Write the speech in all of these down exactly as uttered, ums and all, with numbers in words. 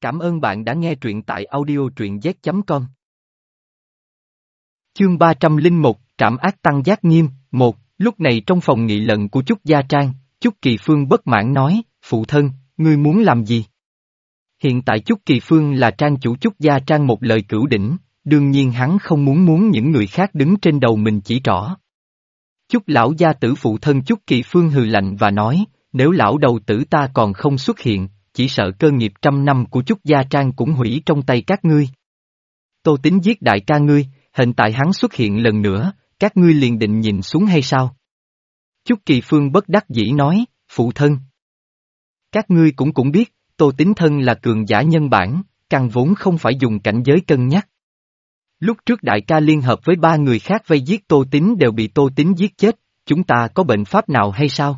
Cảm ơn bạn đã nghe truyện tại audio truyện z chấm com. Chương ba trăm lẻ một, Trảm ác tăng giác nghiêm, một, lúc này trong phòng nghị luận của Chúc Gia Trang, Chúc Kỳ Phương bất mãn nói, phụ thân, ngươi muốn làm gì? Hiện tại Chúc Kỳ Phương là trang chủ Chúc Gia Trang một lời cửu đỉnh, đương nhiên hắn không muốn muốn những người khác đứng trên đầu mình chỉ trỏ. Chúc lão gia tử phụ thân Chúc Kỳ Phương hừ lạnh và nói, nếu lão đầu tử ta còn không xuất hiện, chỉ sợ cơ nghiệp trăm năm của Chúc Gia Trang cũng hủy trong tay các ngươi. Tô Tính giết đại ca ngươi, hiện tại hắn xuất hiện lần nữa, các ngươi liền định nhìn xuống hay sao? Chúc Kỳ Phương bất đắc dĩ nói, phụ thân. Các ngươi cũng cũng biết, Tô Tính thân là cường giả nhân bản, căn vốn không phải dùng cảnh giới cân nhắc. Lúc trước đại ca liên hợp với ba người khác vây giết Tô Tính đều bị Tô Tính giết chết, chúng ta có bệnh pháp nào hay sao?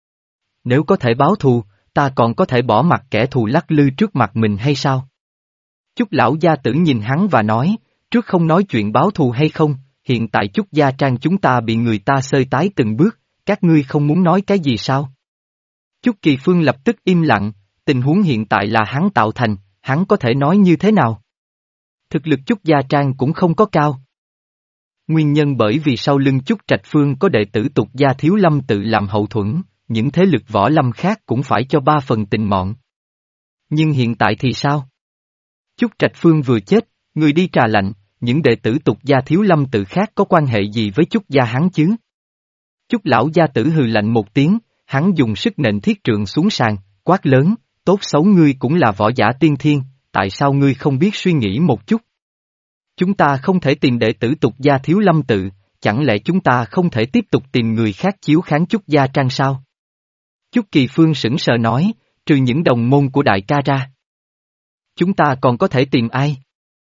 Nếu có thể báo thù, ta còn có thể bỏ mặt kẻ thù lắc lư trước mặt mình hay sao? Chúc lão gia tử nhìn hắn và nói, trước không nói chuyện báo thù hay không, hiện tại Chúc Gia Trang chúng ta bị người ta xơi tái từng bước, các ngươi không muốn nói cái gì sao? Chúc Kỳ Phương lập tức im lặng, tình huống hiện tại là hắn tạo thành, hắn có thể nói như thế nào? Thực lực Chúc Gia Trang cũng không có cao. Nguyên nhân bởi vì sau lưng Chúc Trạch Phương có đệ tử Tục Gia Thiếu Lâm tự làm hậu thuẫn, những thế lực võ lâm khác cũng phải cho ba phần tình mọn. Nhưng hiện tại thì sao? Chúc Trạch Phương vừa chết, người đi trà lạnh, những đệ tử Tục Gia Thiếu Lâm tự khác có quan hệ gì với Chúc Gia hắn chứ? Chúc lão gia tử hừ lạnh một tiếng, hắn dùng sức nện thiết trượng xuống sàn, quát lớn, tốt xấu ngươi cũng là võ giả tiên thiên, tại sao ngươi không biết suy nghĩ một chút? Chúng ta không thể tìm đệ tử Tục Gia Thiếu Lâm tự, chẳng lẽ chúng ta không thể tiếp tục tìm người khác chiếu kháng Chúc Gia Trang sao? Chúc Kỳ Phương sững sờ nói, trừ những đồng môn của đại ca ra. Chúng ta còn có thể tìm ai?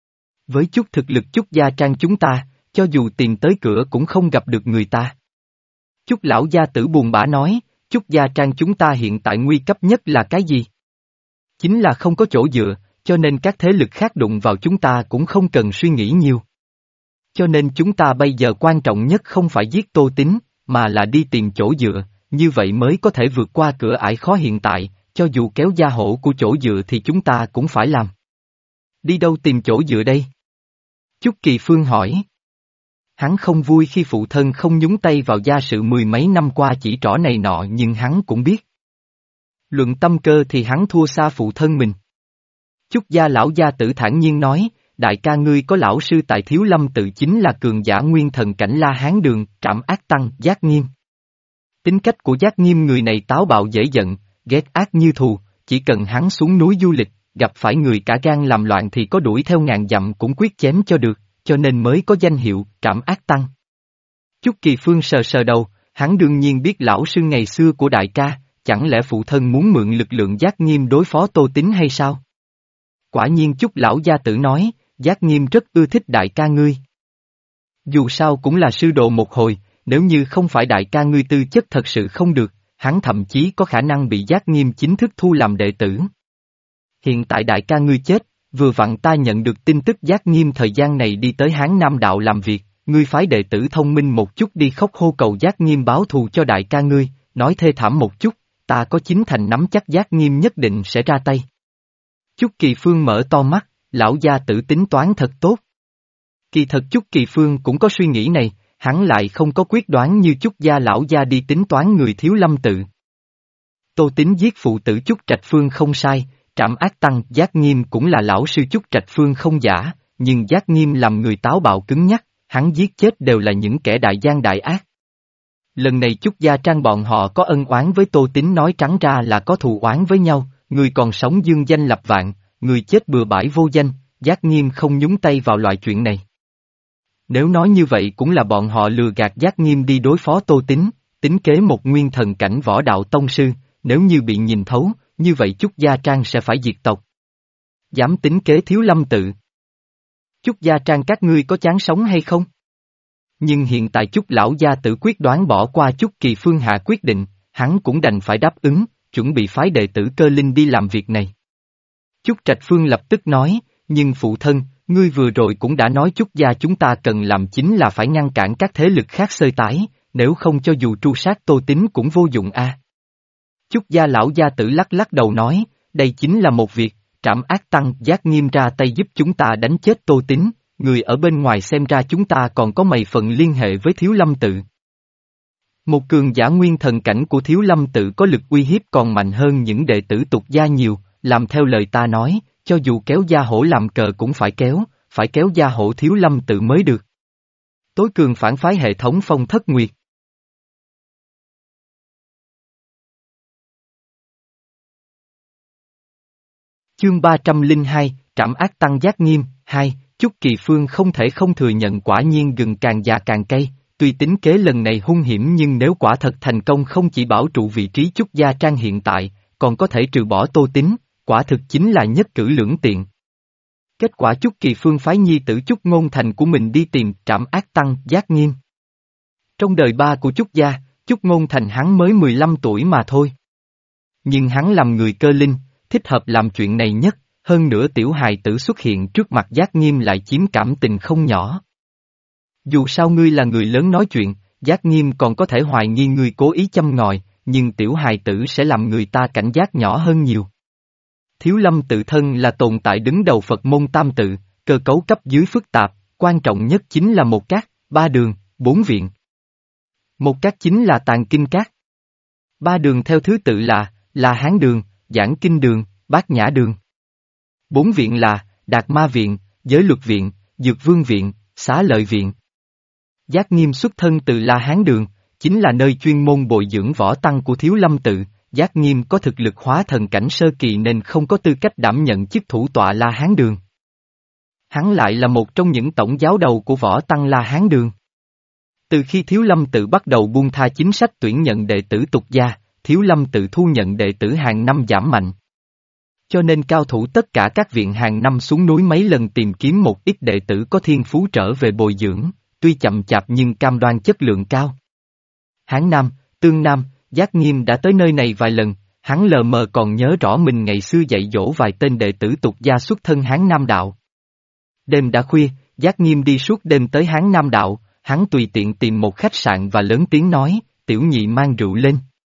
Với chút thực lực Chúc Gia Trang chúng ta, cho dù tìm tới cửa cũng không gặp được người ta. Chúc lão gia tử buồn bã nói, Chúc Gia Trang chúng ta hiện tại nguy cấp nhất là cái gì? Chính là không có chỗ dựa, cho nên các thế lực khác đụng vào chúng ta cũng không cần suy nghĩ nhiều. Cho nên chúng ta bây giờ quan trọng nhất không phải giết Tô Tính, mà là đi tìm chỗ dựa, như vậy mới có thể vượt qua cửa ải khó hiện tại, cho dù kéo gia hổ của chỗ dựa thì chúng ta cũng phải làm. Đi đâu tìm chỗ dựa đây? Chúc Kỳ Phương hỏi. Hắn không vui khi phụ thân không nhúng tay vào gia sự mười mấy năm qua chỉ trỏ này nọ nhưng hắn cũng biết. Luận tâm cơ thì hắn thua xa phụ thân mình. Chúc gia lão gia tử thản nhiên nói, đại ca ngươi có lão sư tại Thiếu Lâm tự chính là cường giả nguyên thần cảnh La Hán Đường, Trảm ác tăng, Giác Nghiêm. Tính cách của Giác Nghiêm người này táo bạo dễ giận, ghét ác như thù, chỉ cần hắn xuống núi du lịch, gặp phải người cả gan làm loạn thì có đuổi theo ngàn dặm cũng quyết chém cho được, cho nên mới có danh hiệu Trảm ác tăng. Chúc Kỳ Phương sờ sờ đầu, hắn đương nhiên biết lão sư ngày xưa của đại ca, chẳng lẽ phụ thân muốn mượn lực lượng Giác Nghiêm đối phó Tô Tính hay sao? Quả nhiên Chúc lão gia tử nói, Giác Nghiêm rất ưa thích đại ca ngươi. Dù sao cũng là sư đồ một hồi, nếu như không phải đại ca ngươi tư chất thật sự không được, hắn thậm chí có khả năng bị Giác Nghiêm chính thức thu làm đệ tử. Hiện tại đại ca ngươi chết, vừa vặn ta nhận được tin tức Giác Nghiêm thời gian này đi tới Hán Nam Đạo làm việc, ngươi phái đệ tử thông minh một chút đi khóc hô cầu Giác Nghiêm báo thù cho đại ca ngươi, nói thê thảm một chút, ta có chín thành nắm chắc Giác Nghiêm nhất định sẽ ra tay. Chúc Kỳ Phương mở to mắt, lão gia tử tính toán thật tốt. Kỳ thật Chúc Kỳ Phương cũng có suy nghĩ này, hắn lại không có quyết đoán như Chúc gia lão gia đi tính toán người Thiếu Lâm tự. Tô Tính giết phụ tử Chúc Trạch Phương không sai, Trảm ác tăng, Giác Nghiêm cũng là lão sư Chúc Trạch Phương không giả, nhưng Giác Nghiêm làm người táo bạo cứng nhắc, hắn giết chết đều là những kẻ đại gian đại ác. Lần này Chúc Gia Trang bọn họ có ân oán với Tô Tính nói trắng ra là có thù oán với nhau, người còn sống dương danh lập vạn, người chết bừa bãi vô danh, Giác Nghiêm không nhúng tay vào loại chuyện này. Nếu nói như vậy cũng là bọn họ lừa gạt Giác Nghiêm đi đối phó Tô Tính, tính kế một nguyên thần cảnh võ đạo tông sư, nếu như bị nhìn thấu, như vậy Chúc Gia Trang sẽ phải diệt tộc. Dám tính kế Thiếu Lâm tự. Chúc Gia Trang các ngươi có chán sống hay không? Nhưng hiện tại Chúc lão gia tử quyết đoán bỏ qua Chúc Kỳ Phương hạ quyết định, hắn cũng đành phải đáp ứng, chuẩn bị phái đệ tử Cơ Linh đi làm việc này. Chúc Trạch Phương lập tức nói, nhưng phụ thân, ngươi vừa rồi cũng đã nói Chúc gia chúng ta cần làm chính là phải ngăn cản các thế lực khác xơi tái, nếu không cho dù tru sát Tô Tính cũng vô dụng a. Chúc gia lão gia tử lắc lắc đầu nói, đây chính là một việc, Trảm Ác Tăng Giác Nghiêm ra tay giúp chúng ta đánh chết Tô Tín, người ở bên ngoài xem ra chúng ta còn có mấy phần liên hệ với Thiếu Lâm Tự. Một cường giả nguyên thần cảnh của Thiếu Lâm Tự có lực uy hiếp còn mạnh hơn những đệ tử tục gia nhiều, làm theo lời ta nói, cho dù kéo gia hổ làm cờ cũng phải kéo, phải kéo gia hổ Thiếu Lâm Tự mới được. Tối cường phản phái hệ thống Phong Thất Nguyệt. Chương ba trăm lẻ hai, Trảm Ác Tăng Giác Nghiêm, hai, Chúc Kỳ Phương không thể không thừa nhận quả nhiên gừng càng già càng cay, tuy tính kế lần này hung hiểm nhưng nếu quả thật thành công không chỉ bảo trụ vị trí Chúc Gia Trang hiện tại, còn có thể trừ bỏ Tô Tín, quả thực chính là nhất cử lưỡng tiện. Kết quả Chúc Kỳ Phương phái nhi tử Chúc Ngôn Thành của mình đi tìm Trảm Ác Tăng Giác Nghiêm. Trong đời ba của Chúc Gia, Chúc Ngôn Thành hắn mới mười lăm tuổi mà thôi. Nhưng hắn làm người cơ linh, thích hợp làm chuyện này nhất, hơn nữa tiểu hài tử xuất hiện trước mặt Giác Nghiêm lại chiếm cảm tình không nhỏ. Dù sao ngươi là người lớn nói chuyện, Giác Nghiêm còn có thể hoài nghi ngươi cố ý châm ngòi, nhưng tiểu hài tử sẽ làm người ta cảnh giác nhỏ hơn nhiều. Thiếu Lâm Tự thân là tồn tại đứng đầu Phật môn tam tự, cơ cấu cấp dưới phức tạp, quan trọng nhất chính là một các, ba đường, bốn viện. Một các chính là tàng kinh các. Ba đường theo thứ tự là, là Hán đường, Giảng Kinh đường, Bát Nhã đường. Bốn viện là, Đạt Ma viện, Giới Luật viện, Dược Vương viện, Xá Lợi viện. Giác Nghiêm xuất thân từ La Hán đường, chính là nơi chuyên môn bồi dưỡng võ tăng của Thiếu Lâm Tự. Giác Nghiêm có thực lực hóa thần cảnh sơ kỳ nên không có tư cách đảm nhận chức thủ tọa La Hán đường. Hắn lại là một trong những tổng giáo đầu của võ tăng La Hán đường. Từ khi Thiếu Lâm Tự bắt đầu buông tha chính sách tuyển nhận đệ tử tục gia, Thiếu Lâm Tự thu nhận đệ tử hàng năm giảm mạnh. Cho nên cao thủ tất cả các viện hàng năm xuống núi mấy lần tìm kiếm một ít đệ tử có thiên phú trở về bồi dưỡng, tuy chậm chạp nhưng cam đoan chất lượng cao. Hán Nam, Tương Nam, Giác Nghiêm đã tới nơi này vài lần, hắn lờ mờ còn nhớ rõ mình ngày xưa dạy dỗ vài tên đệ tử tục gia xuất thân Hán Nam đạo. Đêm đã khuya, Giác Nghiêm đi suốt đêm tới Hán Nam đạo, hắn tùy tiện tìm một khách sạn và lớn tiếng nói, tiểu nhị mang rượu lên.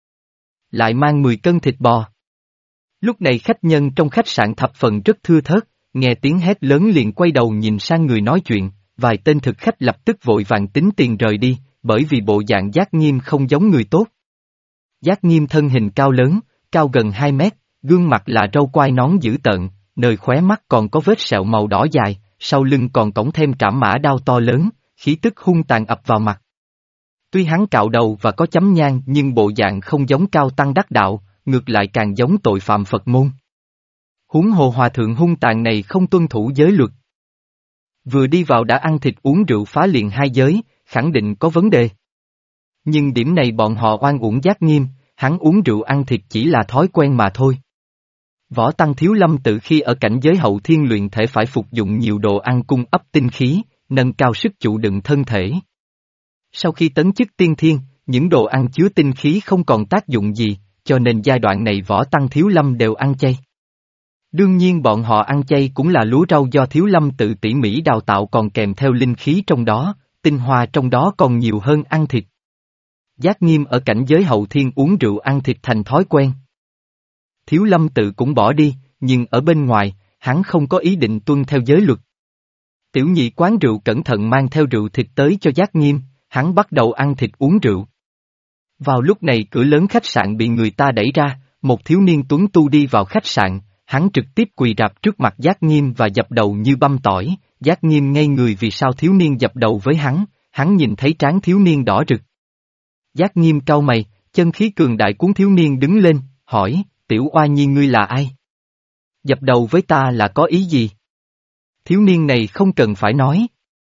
Lại mang mười cân thịt bò. Lúc này khách nhân trong khách sạn thập phần rất thưa thớt, nghe tiếng hét lớn liền quay đầu nhìn sang người nói chuyện, vài tên thực khách lập tức vội vàng tính tiền rời đi, bởi vì bộ dạng Giác Nghiêm không giống người tốt. Giác Nghiêm thân hình cao lớn, cao gần hai mét, gương mặt là râu quai nón dữ tợn, nơi khóe mắt còn có vết sẹo màu đỏ dài, sau lưng còn cõng thêm trảm mã đao to lớn, khí tức hung tàn ập vào mặt. Tuy hắn cạo đầu và có chấm nhang nhưng bộ dạng không giống cao tăng đắc đạo, ngược lại càng giống tội phạm Phật môn. Huống hồ hòa thượng hung tàn này không tuân thủ giới luật. Vừa đi vào đã ăn thịt uống rượu phá liền hai giới, khẳng định có vấn đề. Nhưng điểm này bọn họ oan uổng Giác Nghiêm, hắn uống rượu ăn thịt chỉ là thói quen mà thôi. Võ Tăng Thiếu Lâm Tự khi ở cảnh giới hậu thiên luyện thể phải phục dụng nhiều đồ ăn cung ấp tinh khí, nâng cao sức chịu đựng thân thể. Sau khi tấn chức tiên thiên, những đồ ăn chứa tinh khí không còn tác dụng gì, cho nên giai đoạn này Võ Tăng Thiếu Lâm đều ăn chay. Đương nhiên bọn họ ăn chay cũng là lúa rau do Thiếu Lâm Tự tỉ mỉ đào tạo còn kèm theo linh khí trong đó, tinh hoa trong đó còn nhiều hơn ăn thịt. Giác Nghiêm ở cảnh giới hậu thiên uống rượu ăn thịt thành thói quen. Thiếu Lâm Tự cũng bỏ đi, nhưng ở bên ngoài, hắn không có ý định tuân theo giới luật. Tiểu nhị quán rượu cẩn thận mang theo rượu thịt tới cho Giác Nghiêm, hắn bắt đầu ăn thịt uống rượu. Vào lúc này cửa lớn khách sạn bị người ta đẩy ra, một thiếu niên tuấn tu đi vào khách sạn, hắn trực tiếp quỳ rạp trước mặt Giác Nghiêm và dập đầu như băm tỏi, Giác Nghiêm ngây người vì sao thiếu niên dập đầu với hắn, hắn nhìn thấy trán thiếu niên đỏ rực. Giác Nghiêm cau mày, chân khí cường đại cuốn thiếu niên đứng lên, hỏi, tiểu oa nhi ngươi là ai? Dập đầu với ta là có ý gì? Thiếu niên này không cần phải nói.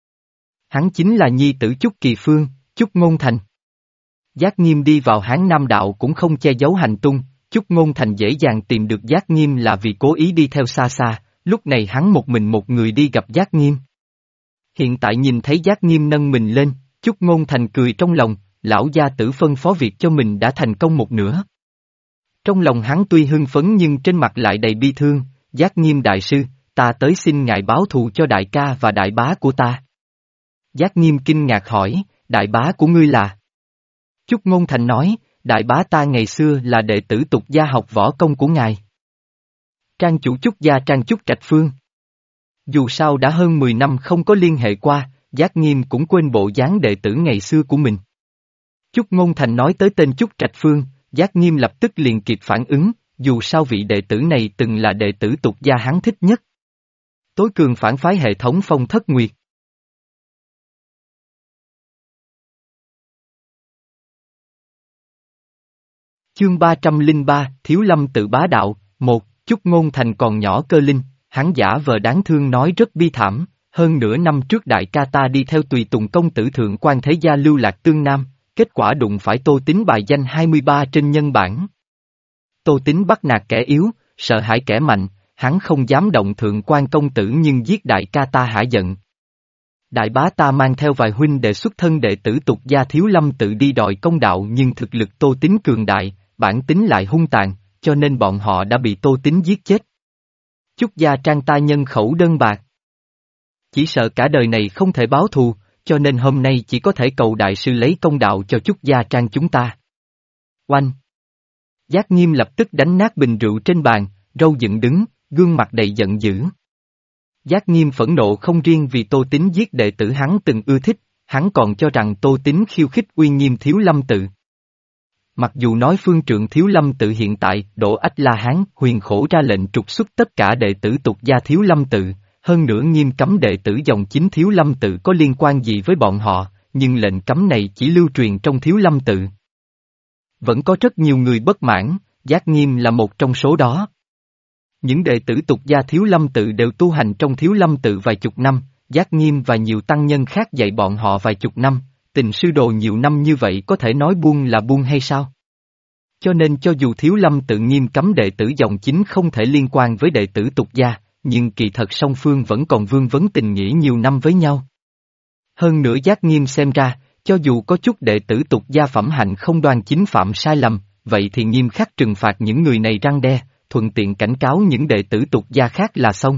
Hắn chính là nhi tử Chúc Kỳ Phương, Chúc Ngôn Thành. Giác Nghiêm đi vào Hán Nam đạo cũng không che giấu hành tung, Chúc Ngôn Thành dễ dàng tìm được Giác Nghiêm là vì cố ý đi theo xa xa, lúc này hắn một mình một người đi gặp Giác Nghiêm. Hiện tại nhìn thấy Giác Nghiêm nâng mình lên, Chúc Ngôn Thành cười trong lòng, lão gia tử phân phó việc cho mình đã thành công một nửa. Trong lòng hắn tuy hưng phấn nhưng trên mặt lại đầy bi thương, Giác Nghiêm đại sư, ta tới xin ngài báo thù cho đại ca và đại bá của ta. Giác Nghiêm kinh ngạc hỏi, đại bá của ngươi là? Chúc Ngôn Thành nói, đại bá ta ngày xưa là đệ tử tục gia học võ công của ngài. Trang chủ Trúc Gia Trang Trúc Trạch Phương. Dù sao đã hơn mười năm không có liên hệ qua, Giác Nghiêm cũng quên bộ dáng đệ tử ngày xưa của mình. Chúc Ngôn Thành nói tới tên Trúc Trạch Phương, Giác Nghiêm lập tức liền kịp phản ứng, dù sao vị đệ tử này từng là đệ tử tục gia hắn thích nhất. Tối cường phản phái hệ thống Phong Thất Nguyệt. Chương ba trăm lẻ ba, Thiếu Lâm tự bá đạo, một, Chúc Ngôn Thành còn nhỏ cơ linh, hắn giả vờ đáng thương nói rất bi thảm, hơn nửa năm trước đại ca ta đi theo tùy tùng công tử thượng quan thế gia lưu lạc tương nam, kết quả đụng phải Tô Tín bài danh hai mươi ba trên nhân bản. Tô Tín bắt nạt kẻ yếu, sợ hãi kẻ mạnh, hắn không dám động thượng quan công tử nhưng giết đại ca ta hả giận. Đại bá ta mang theo vài huynh đệ xuất thân đệ tử tục gia Thiếu Lâm tự đi đòi công đạo nhưng thực lực Tô Tín cường đại, bản tính lại hung tàn, cho nên bọn họ đã bị Tô Tín giết chết. Chúc gia Trang ta nhân khẩu đơn bạc. Chỉ sợ cả đời này không thể báo thù, cho nên hôm nay chỉ có thể cầu đại sư lấy công đạo cho Chúc gia Trang chúng ta. Oanh! Giác Nghiêm lập tức đánh nát bình rượu trên bàn, râu dựng đứng, gương mặt đầy giận dữ. Giác Nghiêm phẫn nộ không riêng vì Tô Tín giết đệ tử hắn từng ưa thích, hắn còn cho rằng Tô Tín khiêu khích uy nghiêm Thiếu Lâm tự. Mặc dù nói phương trượng Thiếu Lâm tự hiện tại, Đỗ Ách La Hán, Huyền Khổ ra lệnh trục xuất tất cả đệ tử tục gia Thiếu Lâm tự, hơn nữa nghiêm cấm đệ tử dòng chính Thiếu Lâm tự có liên quan gì với bọn họ, nhưng lệnh cấm này chỉ lưu truyền trong Thiếu Lâm tự. Vẫn có rất nhiều người bất mãn, Giác Nghiêm là một trong số đó. Những đệ tử tục gia Thiếu Lâm tự đều tu hành trong Thiếu Lâm tự vài chục năm, Giác Nghiêm và nhiều tăng nhân khác dạy bọn họ vài chục năm, tình sư đồ nhiều năm như vậy có thể nói buông là buông hay sao? Cho nên cho dù Thiếu Lâm tự nghiêm cấm đệ tử dòng chính không thể liên quan với đệ tử tục gia, nhưng kỳ thật song phương vẫn còn vương vấn tình nghĩa nhiều năm với nhau. Hơn nữa Giác Nghiêm xem ra, cho dù có chút đệ tử tục gia phẩm hạnh không đoan chính phạm sai lầm, vậy thì nghiêm khắc trừng phạt những người này răn đe, thuận tiện cảnh cáo những đệ tử tục gia khác là xong.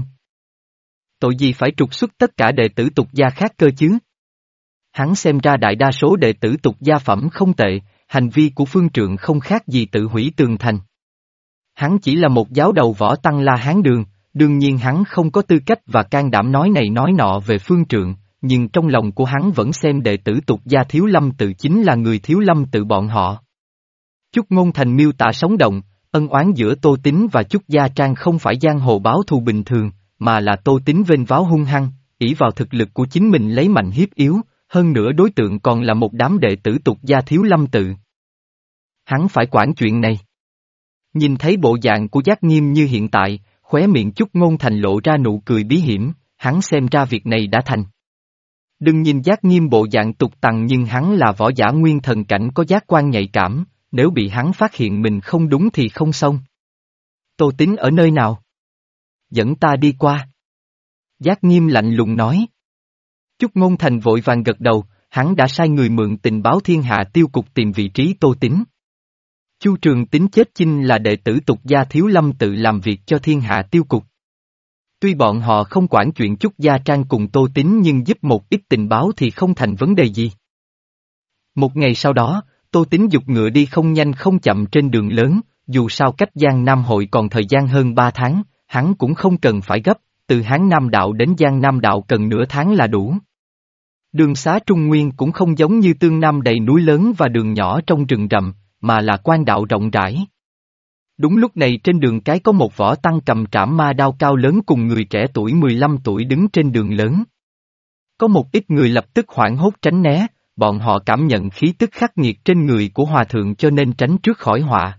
Tội gì phải trục xuất tất cả đệ tử tục gia khác cơ chứ? Hắn xem ra đại đa số đệ tử tục gia phẩm không tệ, hành vi của phương trượng không khác gì tự hủy tường thành. Hắn chỉ là một giáo đầu võ tăng La Hán đường, đương nhiên hắn không có tư cách và can đảm nói này nói nọ về phương trượng, nhưng trong lòng của hắn vẫn xem đệ tử tục gia Thiếu Lâm tự chính là người Thiếu Lâm tự bọn họ. Chúc Ngôn Thành miêu tả sống động, ân oán giữa Tô Tín và Chúc Gia Trang không phải giang hồ báo thù bình thường, mà là Tô Tín vênh váo hung hăng, ỷ vào thực lực của chính mình lấy mạnh hiếp yếu, hơn nữa đối tượng còn là một đám đệ tử tục gia Thiếu Lâm tự. Hắn phải quản chuyện này. Nhìn thấy bộ dạng của Giác Nghiêm như hiện tại, khóe miệng Chúc Ngôn Thành lộ ra nụ cười bí hiểm, hắn xem ra việc này đã thành. Đừng nhìn Giác Nghiêm bộ dạng tục tằng nhưng hắn là võ giả nguyên thần cảnh có giác quan nhạy cảm, nếu bị hắn phát hiện mình không đúng thì không xong. Tô Tín ở nơi nào? Dẫn ta đi qua. Giác Nghiêm lạnh lùng nói. Chúc Ngôn Thành vội vàng gật đầu, hắn đã sai người mượn tình báo thiên hạ tiêu cục tìm vị trí Tô Tín. Chu Trường Tín chết chinh là đệ tử tục gia Thiếu Lâm tự làm việc cho thiên hạ tiêu cục. Tuy bọn họ không quản chuyện Chúc Gia Trang cùng Tô Tín nhưng giúp một ít tình báo thì không thành vấn đề gì. Một ngày sau đó, Tô Tín giục ngựa đi không nhanh không chậm trên đường lớn, dù sao cách Giang Nam hội còn thời gian hơn ba tháng, hắn cũng không cần phải gấp, từ Hán Nam Đạo đến Giang Nam Đạo cần nửa tháng là đủ. Đường xá Trung Nguyên cũng không giống như Tương Nam đầy núi lớn và đường nhỏ trong rừng rậm, mà là quan đạo rộng rãi. Đúng lúc này trên đường cái có một võ tăng cầm trảm ma đao cao lớn cùng người trẻ tuổi mười lăm tuổi đứng trên đường lớn. Có một ít người lập tức hoảng hốt tránh né, bọn họ cảm nhận khí tức khắc nghiệt trên người của hòa thượng cho nên tránh trước khỏi họa.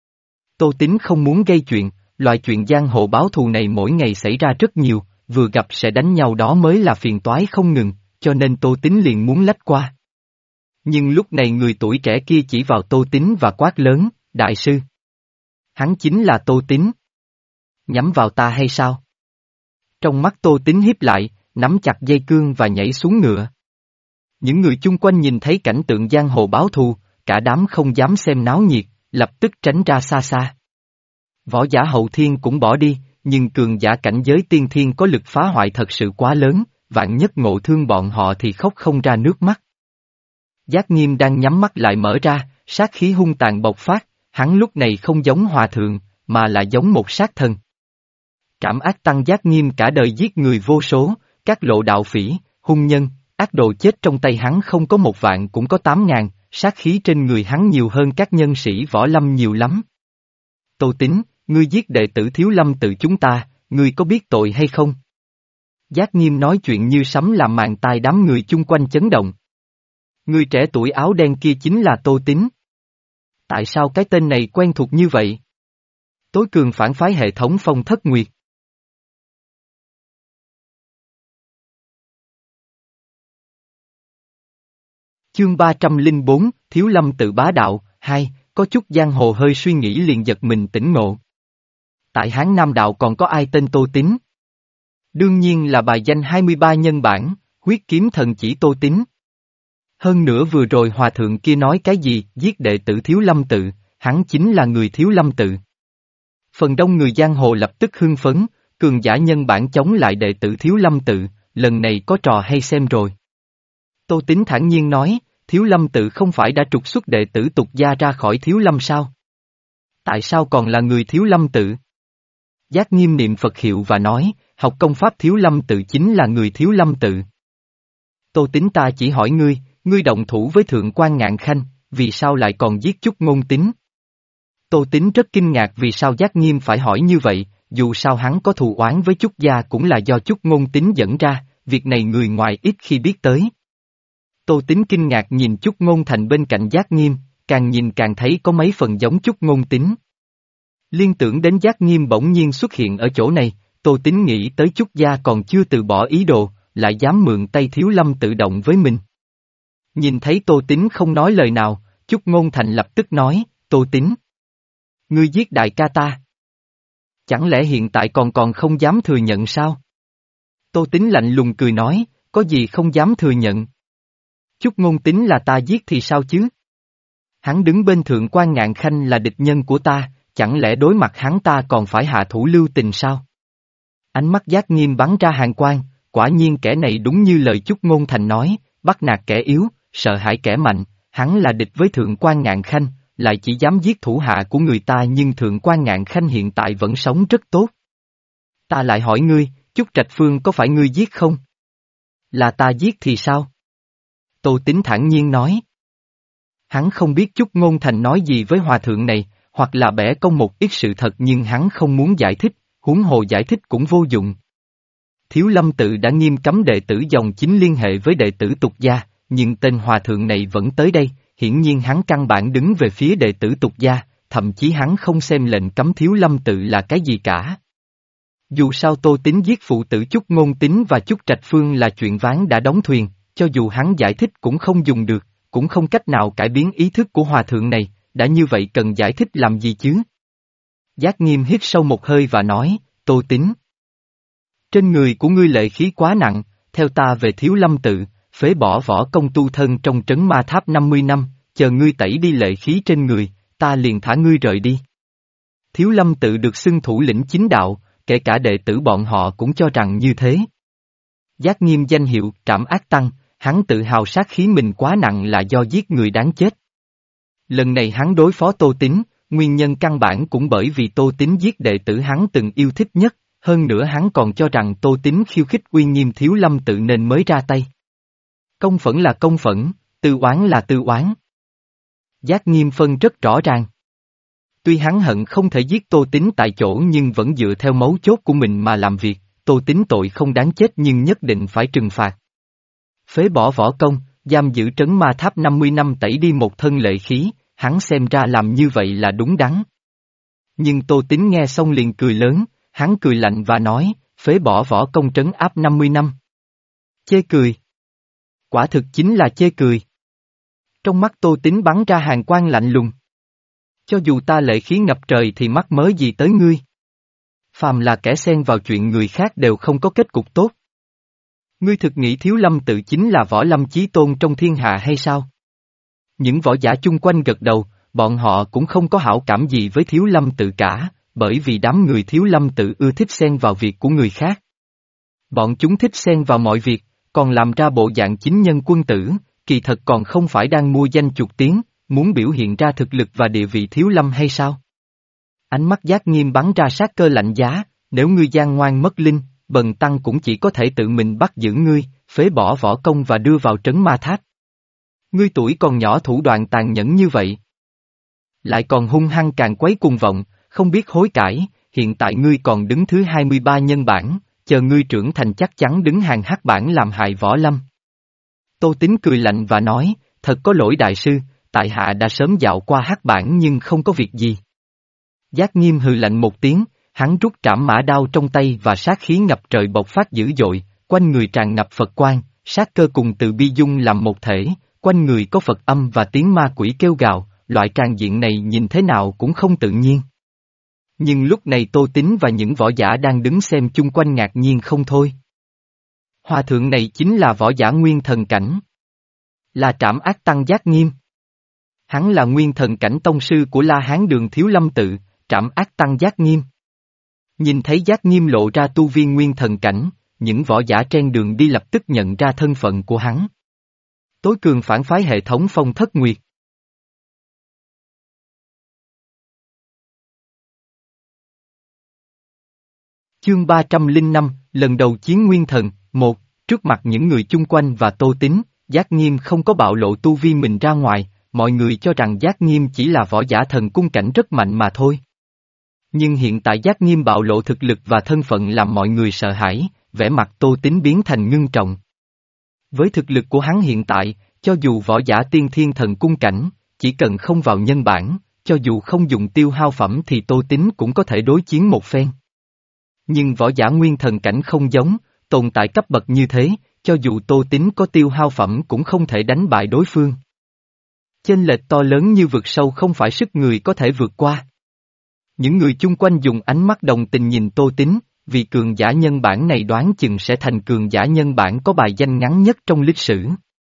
Tô Tín không muốn gây chuyện, loại chuyện giang hồ báo thù này mỗi ngày xảy ra rất nhiều, vừa gặp sẽ đánh nhau đó mới là phiền toái không ngừng, cho nên Tô Tín liền muốn lách qua. Nhưng lúc này người tuổi trẻ kia chỉ vào Tô Tín và quát lớn, đại sư. Hắn chính là Tô Tín. Nhắm vào ta hay sao? Trong mắt Tô Tín hiếp lại, nắm chặt dây cương và nhảy xuống ngựa. Những người chung quanh nhìn thấy cảnh tượng giang hồ báo thù, cả đám không dám xem náo nhiệt, lập tức tránh ra xa xa. Võ giả hậu thiên cũng bỏ đi, nhưng cường giả cảnh giới tiên thiên có lực phá hoại thật sự quá lớn, vạn nhất ngộ thương bọn họ thì khóc không ra nước mắt. Giác Nghiêm đang nhắm mắt lại mở ra, sát khí hung tàn bộc phát, hắn lúc này không giống hòa thượng, mà là giống một sát thần. Trảm ác tăng giác nghiêm cả đời giết người vô số, các lộ đạo phỉ, hung nhân, ác đồ chết trong tay hắn không có một vạn cũng có tám ngàn, sát khí trên người hắn nhiều hơn các nhân sĩ võ lâm nhiều lắm. Tô Tín, ngươi giết đệ tử Thiếu Lâm tự chúng ta, ngươi có biết tội hay không? Giác nghiêm nói chuyện như sấm làm màn tai đám người chung quanh chấn động. Người trẻ tuổi áo đen kia chính là Tô Tín. Tại sao cái tên này quen thuộc như vậy? Tối cường phản phái hệ thống Phong Thất Nguyệt. Chương ba trăm lẻ bốn, Thiếu Lâm tự bá đạo, hai, có chút giang hồ hơi suy nghĩ liền giật mình tỉnh ngộ. Tại Hán Nam đạo còn có ai tên Tô Tín? Đương nhiên là bài danh hai mươi ba nhân bản, huyết kiếm thần chỉ Tô Tín. Hơn nữa vừa rồi hòa thượng kia nói cái gì, giết đệ tử Thiếu Lâm tự, hắn chính là người Thiếu Lâm tự. Phần đông người giang hồ lập tức hưng phấn, cường giả nhân bản chống lại đệ tử Thiếu Lâm tự, lần này có trò hay xem rồi. Tô Tín thản nhiên nói, Thiếu Lâm tự không phải đã trục xuất đệ tử tục gia ra khỏi Thiếu Lâm sao? Tại sao còn là người Thiếu Lâm tự? Giác nghiêm niệm Phật hiệu và nói, học công pháp Thiếu Lâm tự chính là người Thiếu Lâm tự. Tô Tín ta chỉ hỏi ngươi, ngươi động thủ với Thượng quan Ngạn Khanh, vì sao lại còn giết Chúc Ngôn Tín? Tô Tín rất kinh ngạc vì sao Giác nghiêm phải hỏi như vậy, dù sao hắn có thù oán với Chúc gia cũng là do Chúc Ngôn Tín dẫn ra, việc này người ngoài ít khi biết tới. Tô Tín kinh ngạc nhìn Chúc Ngôn Thành bên cạnh Giác nghiêm, càng nhìn càng thấy có mấy phần giống Chúc Ngôn Tín. Liên tưởng đến Giác nghiêm bỗng nhiên xuất hiện ở chỗ này, Tô Tín nghĩ tới Chúc gia còn chưa từ bỏ ý đồ, lại dám mượn tay Thiếu Lâm tự động với mình. Nhìn thấy Tô Tín không nói lời nào, Chúc Ngôn Thành lập tức nói, Tô Tín. Ngươi giết đại ca ta. Chẳng lẽ hiện tại còn còn không dám thừa nhận sao? Tô Tín lạnh lùng cười nói, có gì không dám thừa nhận. Chúc Ngôn Tín là ta giết thì sao chứ? Hắn đứng bên Thượng quan Ngạn Khanh là địch nhân của ta, chẳng lẽ đối mặt hắn ta còn phải hạ thủ lưu tình sao? Ánh mắt Giác nghiêm bắn ra hàn quang, quả nhiên kẻ này đúng như lời Chúc Ngôn Thành nói, bắt nạt kẻ yếu, sợ hãi kẻ mạnh, hắn là địch với Thượng quan Ngạn Khanh, lại chỉ dám giết thủ hạ của người ta nhưng Thượng quan Ngạn Khanh hiện tại vẫn sống rất tốt. Ta lại hỏi ngươi, Chúc Trạch Phương có phải ngươi giết không? Là ta giết thì sao? Tô Tín thản nhiên nói. Hắn không biết Chúc Ngôn Thành nói gì với hòa thượng này, hoặc là bẻ cong một ít sự thật nhưng hắn không muốn giải thích, huống hồ giải thích cũng vô dụng. Thiếu Lâm tự đã nghiêm cấm đệ tử dòng chính liên hệ với đệ tử tục gia, nhưng tên hòa thượng này vẫn tới đây, hiển nhiên hắn căn bản đứng về phía đệ tử tục gia, thậm chí hắn không xem lệnh cấm Thiếu Lâm tự là cái gì cả. Dù sao Tô Tín giết phụ tử Chúc Ngôn Tín và Chúc Trạch Phương là chuyện ván đã đóng thuyền, cho dù hắn giải thích cũng không dùng được, cũng không cách nào cải biến ý thức của hòa thượng này, đã như vậy cần giải thích làm gì chứ? Giác nghiêm hít sâu một hơi và nói, Tô Tín. Trên người của ngươi lệ khí quá nặng, theo ta về Thiếu Lâm tự, phế bỏ võ công tu thân trong trấn ma tháp năm mươi năm, chờ ngươi tẩy đi lệ khí trên người, ta liền thả ngươi rời đi. Thiếu Lâm tự được xưng thủ lĩnh chính đạo, kể cả đệ tử bọn họ cũng cho rằng như thế. Giác nghiêm danh hiệu Trảm Ác Tăng, hắn tự hào sát khí mình quá nặng là do giết người đáng chết. Lần này hắn đối phó Tô Tín, nguyên nhân căn bản cũng bởi vì Tô Tín giết đệ tử hắn từng yêu thích nhất, hơn nữa hắn còn cho rằng Tô Tín khiêu khích uy nghiêm Thiếu Lâm tự nên mới ra tay. Công phẫn là công phẫn, tư oán là tư oán. Giác nghiêm phân rất rõ ràng. Tuy hắn hận không thể giết Tô Tín tại chỗ nhưng vẫn dựa theo mấu chốt của mình mà làm việc, Tô Tín tội không đáng chết nhưng nhất định phải trừng phạt. Phế bỏ võ công, giam giữ trấn ma tháp năm mươi năm tẩy đi một thân lệ khí, hắn xem ra làm như vậy là đúng đắn. Nhưng Tô Tín nghe xong liền cười lớn, hắn cười lạnh và nói, phế bỏ võ công trấn áp năm mươi năm. Chê cười. Quả thực chính là chê cười. Trong mắt Tô Tín bắn ra hàn quang lạnh lùng. Cho dù ta lệ khí ngập trời thì mắc mớ gì tới ngươi. Phàm là kẻ xen vào chuyện người khác đều không có kết cục tốt. Ngươi thực nghĩ Thiếu Lâm tự chính là võ lâm chí tôn trong thiên hạ hay sao? Những võ giả chung quanh gật đầu, bọn họ cũng không có hảo cảm gì với Thiếu Lâm tự cả, bởi vì đám người Thiếu Lâm tự ưa thích xen vào việc của người khác. Bọn chúng thích xen vào mọi việc, còn làm ra bộ dạng chính nhân quân tử, kỳ thật còn không phải đang mua danh chuộc tiếng, muốn biểu hiện ra thực lực và địa vị Thiếu Lâm hay sao? Ánh mắt Giác nghiêm bắn ra sát cơ lạnh giá, nếu ngươi gian ngoan mất linh, bần tăng cũng chỉ có thể tự mình bắt giữ ngươi, phế bỏ võ công và đưa vào trấn ma tháp. Ngươi tuổi còn nhỏ thủ đoạn tàn nhẫn như vậy. Lại còn hung hăng càng quấy cuồng vọng, không biết hối cải, hiện tại ngươi còn đứng thứ hai mươi ba nhân bảng, chờ ngươi trưởng thành chắc chắn đứng hàng hắc bảng làm hại võ lâm. Tô Tín cười lạnh và nói, thật có lỗi đại sư, tại hạ đã sớm dạo qua hắc bảng nhưng không có việc gì. Giác Nghiêm hừ lạnh một tiếng, hắn rút trảm mã đao trong tay và sát khí ngập trời bộc phát dữ dội, quanh người tràn ngập Phật quang, sát cơ cùng từ bi dung làm một thể, quanh người có Phật âm và tiếng ma quỷ kêu gào, loại tràng diện này nhìn thế nào cũng không tự nhiên. Nhưng lúc này Tô Tín và những võ giả đang đứng xem chung quanh ngạc nhiên không thôi. Hòa thượng này chính là võ giả nguyên thần cảnh. Là Trảm Ác Tăng Giác Nghiêm. Hắn là nguyên thần cảnh tông sư của La Hán Đường Thiếu Lâm Tự, Trảm Ác Tăng Giác Nghiêm. Nhìn thấy Giác Nghiêm lộ ra tu vi nguyên thần cảnh, những võ giả trên đường đi lập tức nhận ra thân phận của hắn. Tối cường phản phái hệ thống Phong Thất Nguyệt. Chương ba trăm lẻ năm, lần đầu chiến nguyên thần, một, trước mặt những người chung quanh và Tô Tín, Giác Nghiêm không có bạo lộ tu vi mình ra ngoài, mọi người cho rằng Giác Nghiêm chỉ là võ giả thần cung cảnh rất mạnh mà thôi. Nhưng hiện tại Giác Nghiêm bạo lộ thực lực và thân phận làm mọi người sợ hãi, vẻ mặt Tô Tín biến thành ngưng trọng. Với thực lực của hắn hiện tại, cho dù võ giả tiên thiên thần cung cảnh, chỉ cần không vào nhân bản, cho dù không dùng tiêu hao phẩm thì Tô Tín cũng có thể đối chiến một phen. Nhưng võ giả nguyên thần cảnh không giống, tồn tại cấp bậc như thế, cho dù Tô Tín có tiêu hao phẩm cũng không thể đánh bại đối phương. Chênh lệch to lớn như vực sâu không phải sức người có thể vượt qua. Những người chung quanh dùng ánh mắt đồng tình nhìn Tô Tín, vì cường giả nhân bản này đoán chừng sẽ thành cường giả nhân bản có bài danh ngắn nhất trong lịch sử.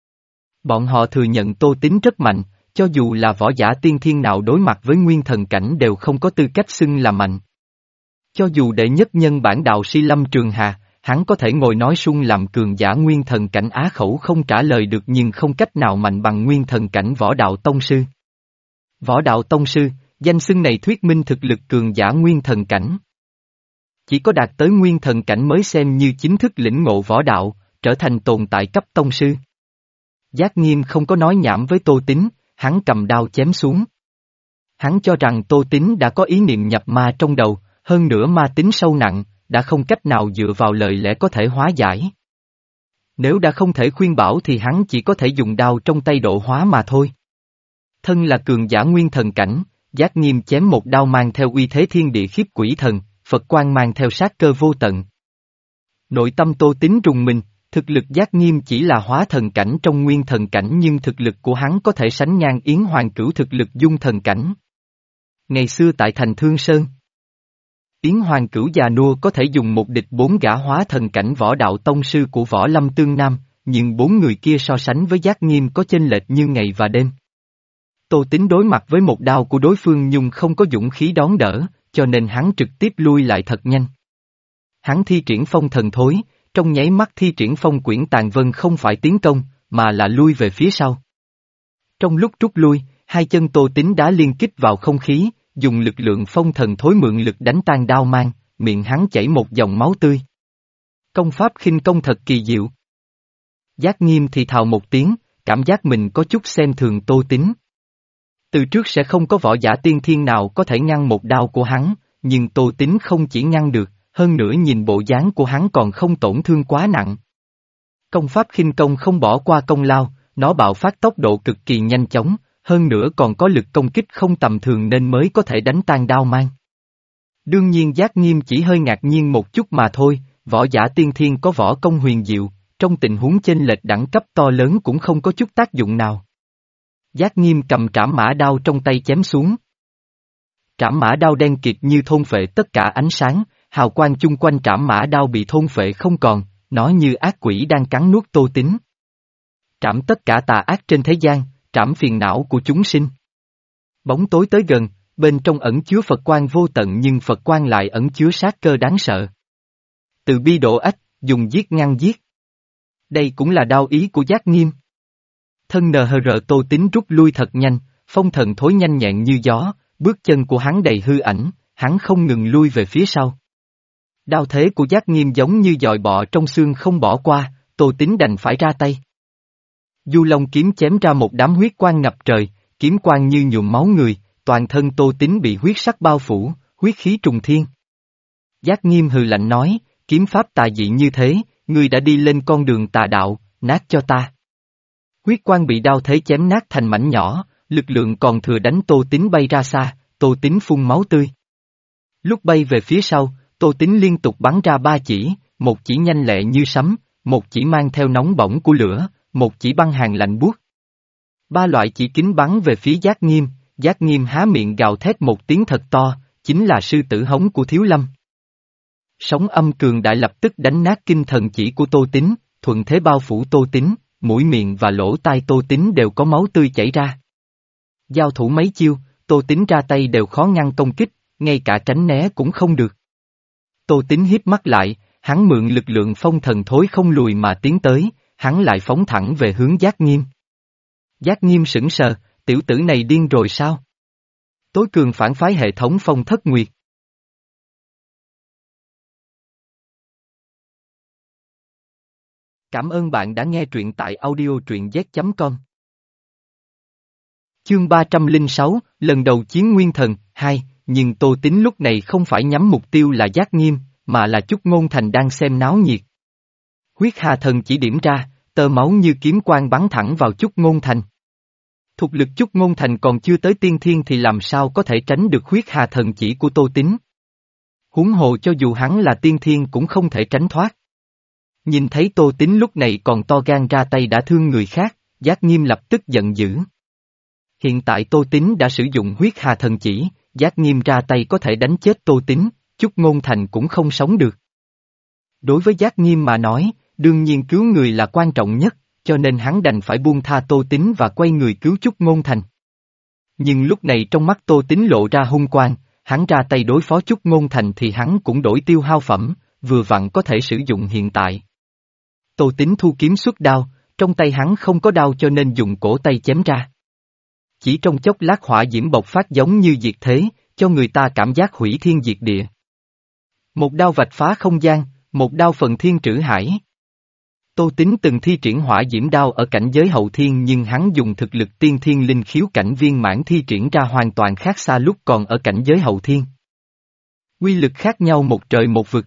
Bọn họ thừa nhận Tô Tín rất mạnh, cho dù là võ giả tiên thiên nào đối mặt với nguyên thần cảnh đều không có tư cách xưng là mạnh. Cho dù đệ nhất nhân bản đạo Si Lâm Trường Hà, hắn có thể ngồi nói sung làm cường giả nguyên thần cảnh á khẩu không trả lời được nhưng không cách nào mạnh bằng nguyên thần cảnh võ đạo tông sư. Võ đạo tông sư, danh xưng này thuyết minh thực lực cường giả nguyên thần cảnh. Chỉ có đạt tới nguyên thần cảnh mới xem như chính thức lĩnh ngộ võ đạo, trở thành tồn tại cấp tông sư. Giác Nghiêm không có nói nhảm với Tô Tín, hắn cầm đao chém xuống. Hắn cho rằng Tô Tín đã có ý niệm nhập ma trong đầu, hơn nữa ma tính sâu nặng, đã không cách nào dựa vào lời lẽ có thể hóa giải. Nếu đã không thể khuyên bảo thì hắn chỉ có thể dùng đao trong tay độ hóa mà thôi. Thân là cường giả nguyên thần cảnh, Giác Nghiêm chém một đao mang theo uy thế thiên địa khiếp quỷ thần, Phật quang mang theo sát cơ vô tận. Nội tâm Tô Tín rùng mình, thực lực Giác Nghiêm chỉ là hóa thần cảnh trong nguyên thần cảnh nhưng thực lực của hắn có thể sánh ngang Yến Hoàng Cửu thực lực dung thần cảnh. Ngày xưa tại thành Thương Sơn, Yến Hoàng Cửu già nua có thể dùng một địch bốn gã hóa thần cảnh võ đạo tông sư của Võ Lâm Tương Nam, nhưng bốn người kia so sánh với Giác Nghiêm có chênh lệch như ngày và đêm. Tô Tín đối mặt với một đao của đối phương nhưng không có dũng khí đón đỡ, cho nên hắn trực tiếp lui lại thật nhanh. Hắn thi triển phong thần thối, trong nháy mắt thi triển phong quyển tàn vân không phải tiến công, mà là lui về phía sau. Trong lúc rút lui, hai chân Tô Tín đá liên kích vào không khí, dùng lực lượng phong thần thối mượn lực đánh tan đao mang, miệng hắn chảy một dòng máu tươi. Công pháp khinh công thật kỳ diệu. Giác Nghiêm thì thào một tiếng, cảm giác mình có chút xem thường Tô Tín. Từ trước sẽ không có võ giả tiên thiên nào có thể ngăn một đao của hắn, nhưng Tô Tín không chỉ ngăn được, hơn nữa nhìn bộ dáng của hắn còn không tổn thương quá nặng. Công pháp khinh công không bỏ qua công lao, nó bạo phát tốc độ cực kỳ nhanh chóng, hơn nữa còn có lực công kích không tầm thường nên mới có thể đánh tan đao mang. Đương nhiên Giác Nghiêm chỉ hơi ngạc nhiên một chút mà thôi, võ giả tiên thiên có võ công huyền diệu, trong tình huống chênh lệch đẳng cấp to lớn cũng không có chút tác dụng nào. Giác Nghiêm cầm trảm mã đao trong tay chém xuống. Trảm mã đao đen kịt như thôn phệ tất cả ánh sáng, hào quang chung quanh trảm mã đao bị thôn phệ không còn, nó như ác quỷ đang cắn nuốt Tô Tín. Trảm tất cả tà ác trên thế gian, trảm phiền não của chúng sinh. Bóng tối tới gần, bên trong ẩn chứa Phật quang vô tận nhưng Phật quang lại ẩn chứa sát cơ đáng sợ. Từ bi độ ách, dùng giết ngăn giết. Đây cũng là đao ý của Giác Nghiêm. Thân nờ hờ rợ Tô Tín rút lui thật nhanh, phong thần thối nhanh nhẹn như gió, bước chân của hắn đầy hư ảnh, hắn không ngừng lui về phía sau. Đao thế của Giác Nghiêm giống như dòi bọ trong xương không bỏ qua, Tô Tín đành phải ra tay. Du Long kiếm chém ra một đám huyết quang ngập trời, kiếm quang như nhuộm máu người, toàn thân Tô Tín bị huyết sắc bao phủ, huyết khí trùng thiên. Giác Nghiêm hừ lạnh nói, kiếm pháp tà dị như thế, ngươi đã đi lên con đường tà đạo, nát cho ta. Huyết quang bị đao thế chém nát thành mảnh nhỏ, lực lượng còn thừa đánh Tô Tín bay ra xa, Tô Tín phun máu tươi. Lúc bay về phía sau, Tô Tín liên tục bắn ra ba chỉ, một chỉ nhanh lẹ như sấm, một chỉ mang theo nóng bỏng của lửa, một chỉ băng hàn lạnh buốt. Ba loại chỉ kính bắn về phía Giác Nghiêm, Giác Nghiêm há miệng gào thét một tiếng thật to, chính là sư tử hống của Thiếu Lâm. Sóng âm cường đại lập tức đánh nát kinh thần chỉ của Tô Tín, thuận thế bao phủ Tô Tín, mũi miệng và lỗ tai Tô Tín đều có máu tươi chảy ra. Giao thủ mấy chiêu, Tô Tín ra tay đều khó ngăn công kích, ngay cả tránh né cũng không được. Tô Tín híp mắt lại, hắn mượn lực lượng phong thần thối không lùi mà tiến tới, hắn lại phóng thẳng về hướng Giác Nghiêm. Giác Nghiêm sững sờ, tiểu tử này điên rồi sao? Tối cường phản phái hệ thống Phong Thất Nguyệt. Cảm ơn bạn đã nghe truyện tại audio truyện z chấm com. Chương ba trăm lẻ sáu, lần đầu chiến nguyên thần, hai, nhưng Tô Tín lúc này không phải nhắm mục tiêu là Giác Nghiêm, mà là Chúc Ngôn Thành đang xem náo nhiệt. Huyết Hà Thần chỉ điểm ra, tơ máu như kiếm quang bắn thẳng vào Chúc Ngôn Thành. Thực lực Chúc Ngôn Thành còn chưa tới tiên thiên thì làm sao có thể tránh được Huyết Hà Thần chỉ của Tô Tín. Huống hồ cho dù hắn là tiên thiên cũng không thể tránh thoát. Nhìn thấy Tô Tín lúc này còn to gan ra tay đã thương người khác, Giác Nghiêm lập tức giận dữ. Hiện tại Tô Tín đã sử dụng Huyết Hà Thần chỉ, Giác Nghiêm ra tay có thể đánh chết Tô Tín, Chúc Ngôn Thành cũng không sống được. Đối với Giác Nghiêm mà nói, đương nhiên cứu người là quan trọng nhất, cho nên hắn đành phải buông tha Tô Tín và quay người cứu Chúc Ngôn Thành. Nhưng lúc này trong mắt Tô Tín lộ ra hung quang, hắn ra tay đối phó Chúc Ngôn Thành thì hắn cũng đổi tiêu hao phẩm, vừa vặn có thể sử dụng hiện tại. Tô Tín thu kiếm xuất đao, trong tay hắn không có đao cho nên dùng cổ tay chém ra. Chỉ trong chốc lát hỏa diễm bộc phát giống như diệt thế, cho người ta cảm giác hủy thiên diệt địa. Một đao vạch phá không gian, một đao phần thiên trữ hải. Tô Tín từng thi triển hỏa diễm đao ở cảnh giới hậu thiên nhưng hắn dùng thực lực tiên thiên linh khiếu cảnh viên mãn thi triển ra hoàn toàn khác xa lúc còn ở cảnh giới hậu thiên. Quy lực khác nhau một trời một vực.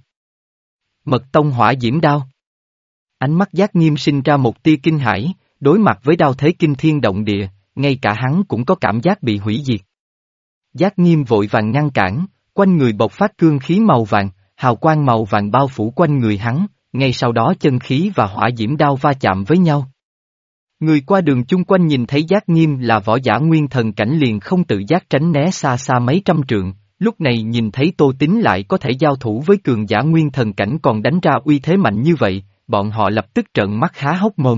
Mật tông hỏa diễm đao. Ánh mắt Giác Nghiêm sinh ra một tia kinh hãi, đối mặt với đao thế kinh thiên động địa, ngay cả hắn cũng có cảm giác bị hủy diệt. Giác Nghiêm vội vàng ngăn cản, quanh người bộc phát cương khí màu vàng, hào quang màu vàng bao phủ quanh người hắn, ngay sau đó chân khí và hỏa diễm đao va chạm với nhau. Người qua đường chung quanh nhìn thấy Giác Nghiêm là võ giả nguyên thần cảnh liền không tự giác tránh né xa xa mấy trăm trượng, lúc này nhìn thấy Tô Tín lại có thể giao thủ với cường giả nguyên thần cảnh còn đánh ra uy thế mạnh như vậy, bọn họ lập tức trợn mắt há hốc mồm.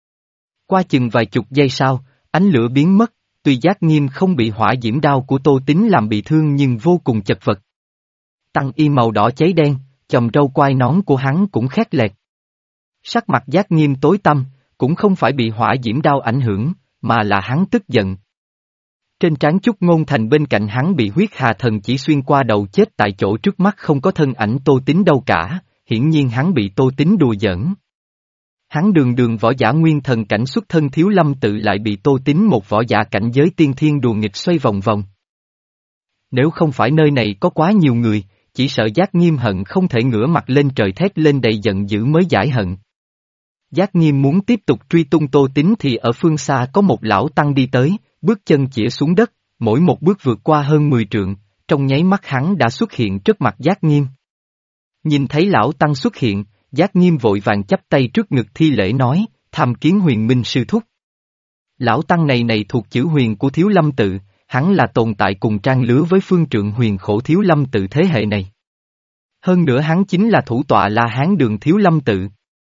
Qua chừng vài chục giây sau, ánh lửa biến mất, tuy Giác Nghiêm không bị hỏa diễm đao của Tô Tín làm bị thương nhưng vô cùng chật vật. Tăng y màu đỏ cháy đen, chòm râu quai nón của hắn cũng khét lẹt. Sắc mặt Giác Nghiêm tối tăm, cũng không phải bị hỏa diễm đao ảnh hưởng, mà là hắn tức giận. Trên trán Chúc Ngôn Thành bên cạnh hắn bị Huyết Hà Thần chỉ xuyên qua đầu chết tại chỗ, trước mắt không có thân ảnh Tô Tín đâu cả, hiển nhiên hắn bị Tô Tín đùa giỡn. Hắn đường đường võ giả nguyên thần cảnh xuất thân Thiếu Lâm tự lại bị Tô Tín một võ giả cảnh giới tiên thiên đùa nghịch xoay vòng vòng. Nếu không phải nơi này có quá nhiều người, chỉ sợ Giác Nghiêm hận không thể ngửa mặt lên trời thét lên đầy giận dữ mới giải hận. Giác Nghiêm muốn tiếp tục truy tung Tô Tín thì ở phương xa có một lão tăng đi tới, bước chân chĩa xuống đất, mỗi một bước vượt qua hơn mười trượng, trong nháy mắt hắn đã xuất hiện trước mặt Giác Nghiêm. Nhìn thấy lão tăng xuất hiện, Giác Nghiêm vội vàng chắp tay trước ngực thi lễ nói, tham kiến Huyền Minh sư thúc. Lão tăng này này thuộc chữ Huyền của Thiếu Lâm tự, hắn là tồn tại cùng trang lứa với phương trượng Huyền khổ Thiếu Lâm tự thế hệ này. Hơn nữa hắn chính là thủ tọa La Hán đường Thiếu Lâm tự.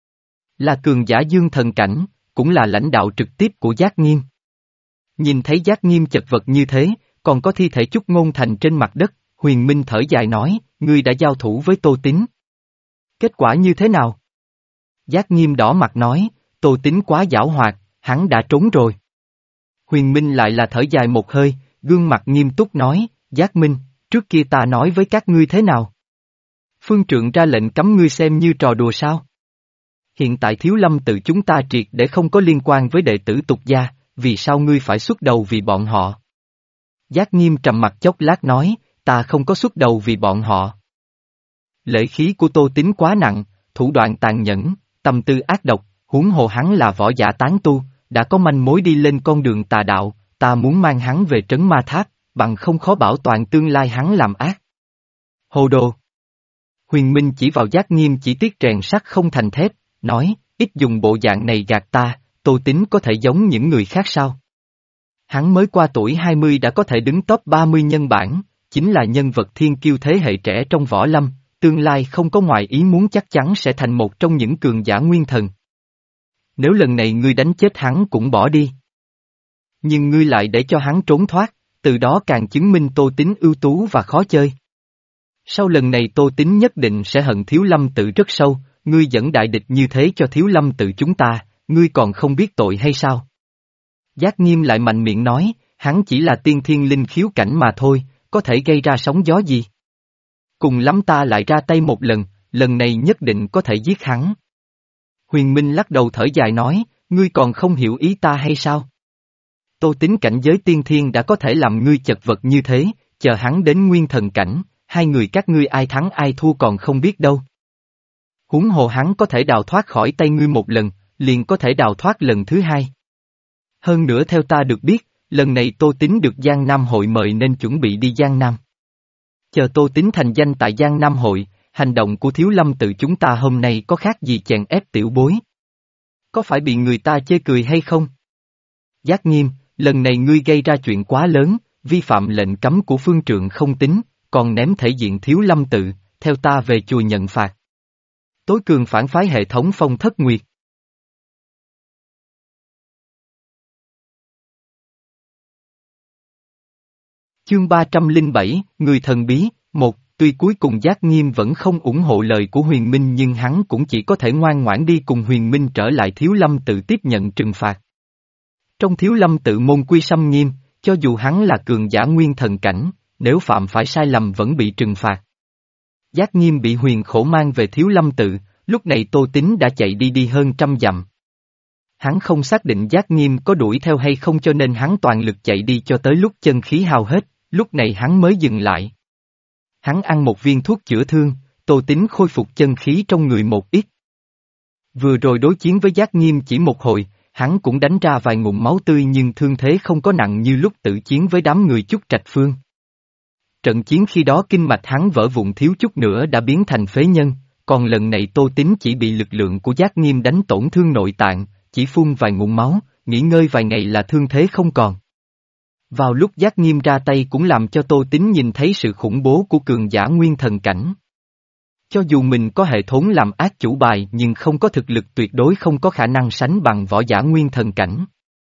Là cường giả dương thần cảnh, cũng là lãnh đạo trực tiếp của Giác Nghiêm. Nhìn thấy Giác Nghiêm chật vật như thế, còn có thi thể Chúc Ngôn Thành trên mặt đất, Huyền Minh thở dài nói, ngươi đã giao thủ với Tô Tín. Kết quả như thế nào? Giác Nghiêm đỏ mặt nói, Tô Tín quá giảo hoạt, hắn đã trốn rồi. Huyền Minh lại là thở dài một hơi, gương mặt nghiêm túc nói, Giác Minh, trước kia ta nói với các ngươi thế nào? Phương Trượng ra lệnh cấm ngươi xem như trò đùa sao? Hiện tại Thiếu Lâm tự chúng ta triệt để không có liên quan với đệ tử tục gia, vì sao ngươi phải xuất đầu vì bọn họ? Giác Nghiêm trầm mặt chốc lát nói, ta không có xuất đầu vì bọn họ. Lễ khí của Tô Tín quá nặng, thủ đoạn tàn nhẫn, tâm tư ác độc, huống hồ hắn là võ giả tán tu, đã có manh mối đi lên con đường tà đạo, ta muốn mang hắn về trấn ma tháp, bằng không khó bảo toàn tương lai hắn làm ác. Hồ đồ! Huyền Minh chỉ vào Giác Nghiêm chỉ tiếc rèn sắt không thành thép, nói, ít dùng bộ dạng này gạt ta, Tô Tín có thể giống những người khác sao? Hắn mới qua tuổi hai mươi đã có thể đứng top ba mươi nhân bản, chính là nhân vật thiên kiêu thế hệ trẻ trong võ lâm, tương lai không có ngoài ý muốn chắc chắn sẽ thành một trong những cường giả nguyên thần. Nếu lần này ngươi đánh chết hắn cũng bỏ đi. Nhưng ngươi lại để cho hắn trốn thoát, từ đó càng chứng minh Tô Tín ưu tú và khó chơi. Sau lần này Tô Tín nhất định sẽ hận Thiếu Lâm tự rất sâu, ngươi dẫn đại địch như thế cho Thiếu Lâm tự chúng ta, ngươi còn không biết tội hay sao? Giác Nghiêm lại mạnh miệng nói, hắn chỉ là tiên thiên linh khiếu cảnh mà thôi, có thể gây ra sóng gió gì? Cùng lắm ta lại ra tay một lần, lần này nhất định có thể giết hắn. Huyền Minh lắc đầu thở dài nói, ngươi còn không hiểu ý ta hay sao? Tô Tín cảnh giới tiên thiên đã có thể làm ngươi chật vật như thế, chờ hắn đến nguyên thần cảnh, hai người các ngươi ai thắng ai thua còn không biết đâu. Huống hồ hắn có thể đào thoát khỏi tay ngươi một lần, liền có thể đào thoát lần thứ hai. Hơn nữa theo ta được biết, lần này Tô Tín được Giang Nam hội mời nên chuẩn bị đi Giang Nam. Chờ Tô Tín thành danh tại Giang Nam hội, hành động của Thiếu Lâm tự chúng ta hôm nay có khác gì chèn ép tiểu bối? Có phải bị người ta chê cười hay không? Giác Nghiêm, lần này ngươi gây ra chuyện quá lớn, vi phạm lệnh cấm của Phương Trượng không tính, còn ném thể diện Thiếu Lâm tự, theo ta về chùa nhận phạt. Tối cường phản phái hệ thống Phong Thất Nguyệt. Chương ba trăm lẻ bảy, Người thần bí, một, tuy cuối cùng Giác Nghiêm vẫn không ủng hộ lời của Huyền Minh nhưng hắn cũng chỉ có thể ngoan ngoãn đi cùng Huyền Minh trở lại Thiếu Lâm tự tiếp nhận trừng phạt. Trong Thiếu Lâm tự môn quy xâm nghiêm, cho dù hắn là cường giả nguyên thần cảnh, nếu phạm phải sai lầm vẫn bị trừng phạt. Giác Nghiêm bị Huyền Khổ mang về Thiếu Lâm tự, lúc này Tô Tín đã chạy đi đi hơn trăm dặm. Hắn không xác định Giác Nghiêm có đuổi theo hay không cho nên hắn toàn lực chạy đi cho tới lúc chân khí hao hết, lúc này hắn mới dừng lại. Hắn ăn một viên thuốc chữa thương, Tô Tín khôi phục chân khí trong người một ít. Vừa rồi đối chiến với Giác Nghiêm chỉ một hồi, hắn cũng đánh ra vài ngụm máu tươi nhưng thương thế không có nặng như lúc tự chiến với đám người Chúc Trạch Phương. Trận chiến khi đó kinh mạch hắn vỡ vụn thiếu chút nữa đã biến thành phế nhân, còn lần này Tô Tín chỉ bị lực lượng của Giác Nghiêm đánh tổn thương nội tạng, chỉ phun vài ngụm máu, nghỉ ngơi vài ngày là thương thế không còn. Vào lúc Giác Nghiêm ra tay cũng làm cho Tô Tín nhìn thấy sự khủng bố của cường giả nguyên thần cảnh. Cho dù mình có hệ thống làm ác chủ bài nhưng không có thực lực tuyệt đối không có khả năng sánh bằng võ giả nguyên thần cảnh.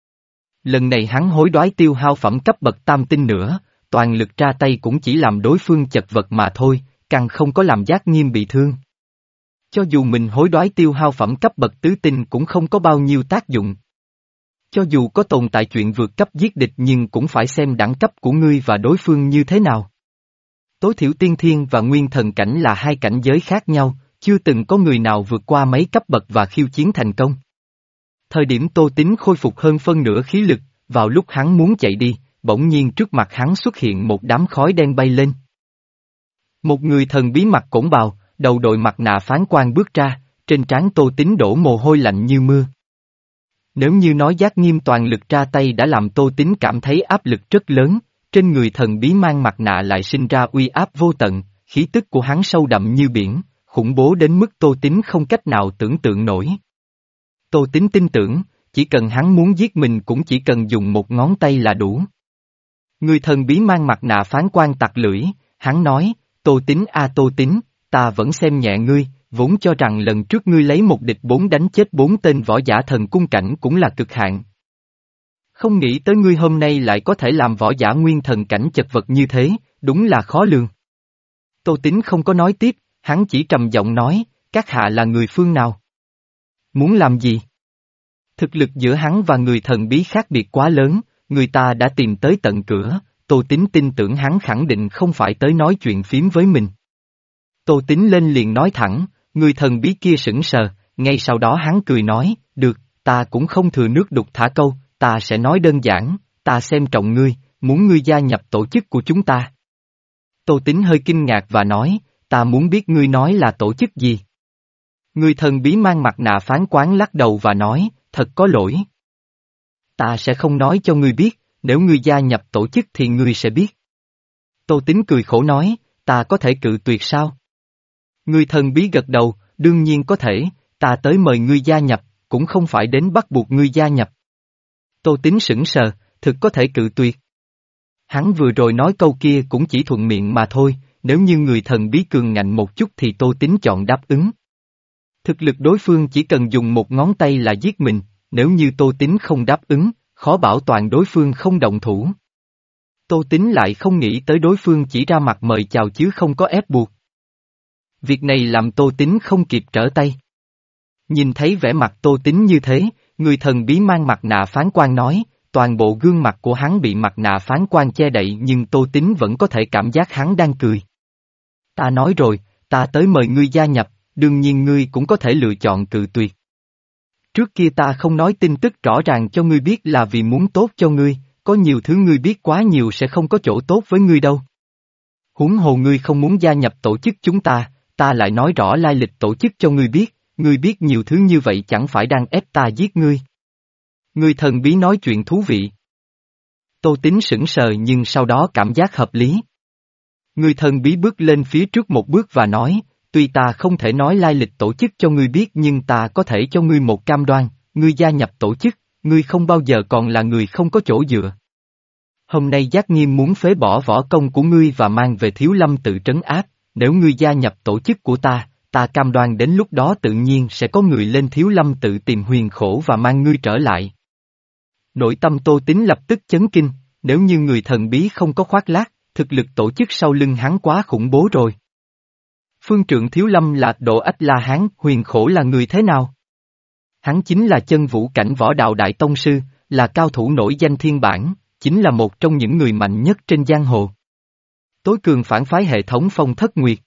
Lần này hắn hối đoái tiêu hao phẩm cấp bậc tam tinh nữa, toàn lực ra tay cũng chỉ làm đối phương chật vật mà thôi, càng không có làm Giác Nghiêm bị thương. Cho dù mình hối đoái tiêu hao phẩm cấp bậc tứ tinh cũng không có bao nhiêu tác dụng. Cho dù có tồn tại chuyện vượt cấp giết địch nhưng cũng phải xem đẳng cấp của ngươi và đối phương như thế nào. Tối thiểu tiên thiên và nguyên thần cảnh là hai cảnh giới khác nhau, chưa từng có người nào vượt qua mấy cấp bậc và khiêu chiến thành công. Thời điểm Tô Tín khôi phục hơn phân nửa khí lực, vào lúc hắn muốn chạy đi, bỗng nhiên trước mặt hắn xuất hiện một đám khói đen bay lên. Một người thần bí mặc cổn bào, đầu đội mặt nạ phán quan bước ra, trên trán Tô Tín đổ mồ hôi lạnh như mưa. Nếu như nói Giác Nghiêm toàn lực ra tay đã làm Tô Tín cảm thấy áp lực rất lớn, trên người thần bí mang mặt nạ lại sinh ra uy áp vô tận, khí tức của hắn sâu đậm như biển, khủng bố đến mức Tô Tín không cách nào tưởng tượng nổi. Tô Tín tin tưởng, chỉ cần hắn muốn giết mình cũng chỉ cần dùng một ngón tay là đủ. Người thần bí mang mặt nạ phán quan tặc lưỡi, hắn nói, Tô Tín a à Tô Tín, ta vẫn xem nhẹ ngươi, vốn cho rằng lần trước ngươi lấy một địch bốn đánh chết bốn tên võ giả thần cung cảnh cũng là cực hạn. Không nghĩ tới ngươi hôm nay lại có thể làm võ giả nguyên thần cảnh chật vật như thế, đúng là khó lường. Tô Tín không có nói tiếp, hắn chỉ trầm giọng nói, các hạ là người phương nào? Muốn làm gì? Thực lực giữa hắn và người thần bí khác biệt quá lớn, người ta đã tìm tới tận cửa, Tô Tín tin tưởng hắn khẳng định không phải tới nói chuyện phím với mình. Tô Tín lên liền nói thẳng, người thần bí kia sững sờ, ngay sau đó hắn cười nói, được, ta cũng không thừa nước đục thả câu, ta sẽ nói đơn giản, ta xem trọng ngươi, muốn ngươi gia nhập tổ chức của chúng ta. Tô Tín hơi kinh ngạc và nói, ta muốn biết ngươi nói là tổ chức gì. Người thần bí mang mặt nạ phán quán lắc đầu và nói, thật có lỗi. Ta sẽ không nói cho ngươi biết, nếu ngươi gia nhập tổ chức thì ngươi sẽ biết. Tô Tín cười khổ nói, ta có thể cự tuyệt sao? Người thần bí gật đầu, đương nhiên có thể, ta tới mời ngươi gia nhập, cũng không phải đến bắt buộc ngươi gia nhập. Tô Tín sững sờ, thực có thể cự tuyệt. Hắn vừa rồi nói câu kia cũng chỉ thuận miệng mà thôi, nếu như người thần bí cường ngạnh một chút thì Tô Tín chọn đáp ứng. Thực lực đối phương chỉ cần dùng một ngón tay là giết mình, nếu như Tô Tín không đáp ứng, khó bảo toàn đối phương không động thủ. Tô Tín lại không nghĩ tới đối phương chỉ ra mặt mời chào chứ không có ép buộc. Việc này làm Tô Tín không kịp trở tay. Nhìn thấy vẻ mặt Tô Tín như thế, người thần bí mang mặt nạ phán quan nói, toàn bộ gương mặt của hắn bị mặt nạ phán quan che đậy nhưng Tô Tín vẫn có thể cảm giác hắn đang cười. Ta nói rồi, ta tới mời ngươi gia nhập, đương nhiên ngươi cũng có thể lựa chọn cự tuyệt. Trước kia ta không nói tin tức rõ ràng cho ngươi biết là vì muốn tốt cho ngươi, có nhiều thứ ngươi biết quá nhiều sẽ không có chỗ tốt với ngươi đâu. Huống hồ ngươi không muốn gia nhập tổ chức chúng ta, ta lại nói rõ lai lịch tổ chức cho ngươi biết, ngươi biết nhiều thứ như vậy chẳng phải đang ép ta giết ngươi. Người thần bí nói chuyện thú vị. Tô Tín sững sờ nhưng sau đó cảm giác hợp lý. Người thần bí bước lên phía trước một bước và nói, tuy ta không thể nói lai lịch tổ chức cho ngươi biết nhưng ta có thể cho ngươi một cam đoan, ngươi gia nhập tổ chức, ngươi không bao giờ còn là người không có chỗ dựa. Hôm nay Giác Nghiêm muốn phế bỏ võ công của ngươi và mang về Thiếu Lâm tự trấn áp, nếu ngươi gia nhập tổ chức của ta, ta cam đoan đến lúc đó tự nhiên sẽ có người lên Thiếu Lâm tự tìm Huyền Khổ và mang ngươi trở lại. Nội tâm Tô Tín lập tức chấn kinh, nếu như người thần bí không có khoác lác, thực lực tổ chức sau lưng hắn quá khủng bố rồi. Phương trượng Thiếu Lâm là Độ Ách La Hán, Huyền Khổ là người thế nào? Hắn chính là chân vũ cảnh võ đạo đại tông sư, là cao thủ nổi danh thiên bản, chính là một trong những người mạnh nhất trên giang hồ. Tối cường phản phái hệ thống Phong Thất Nguyệt.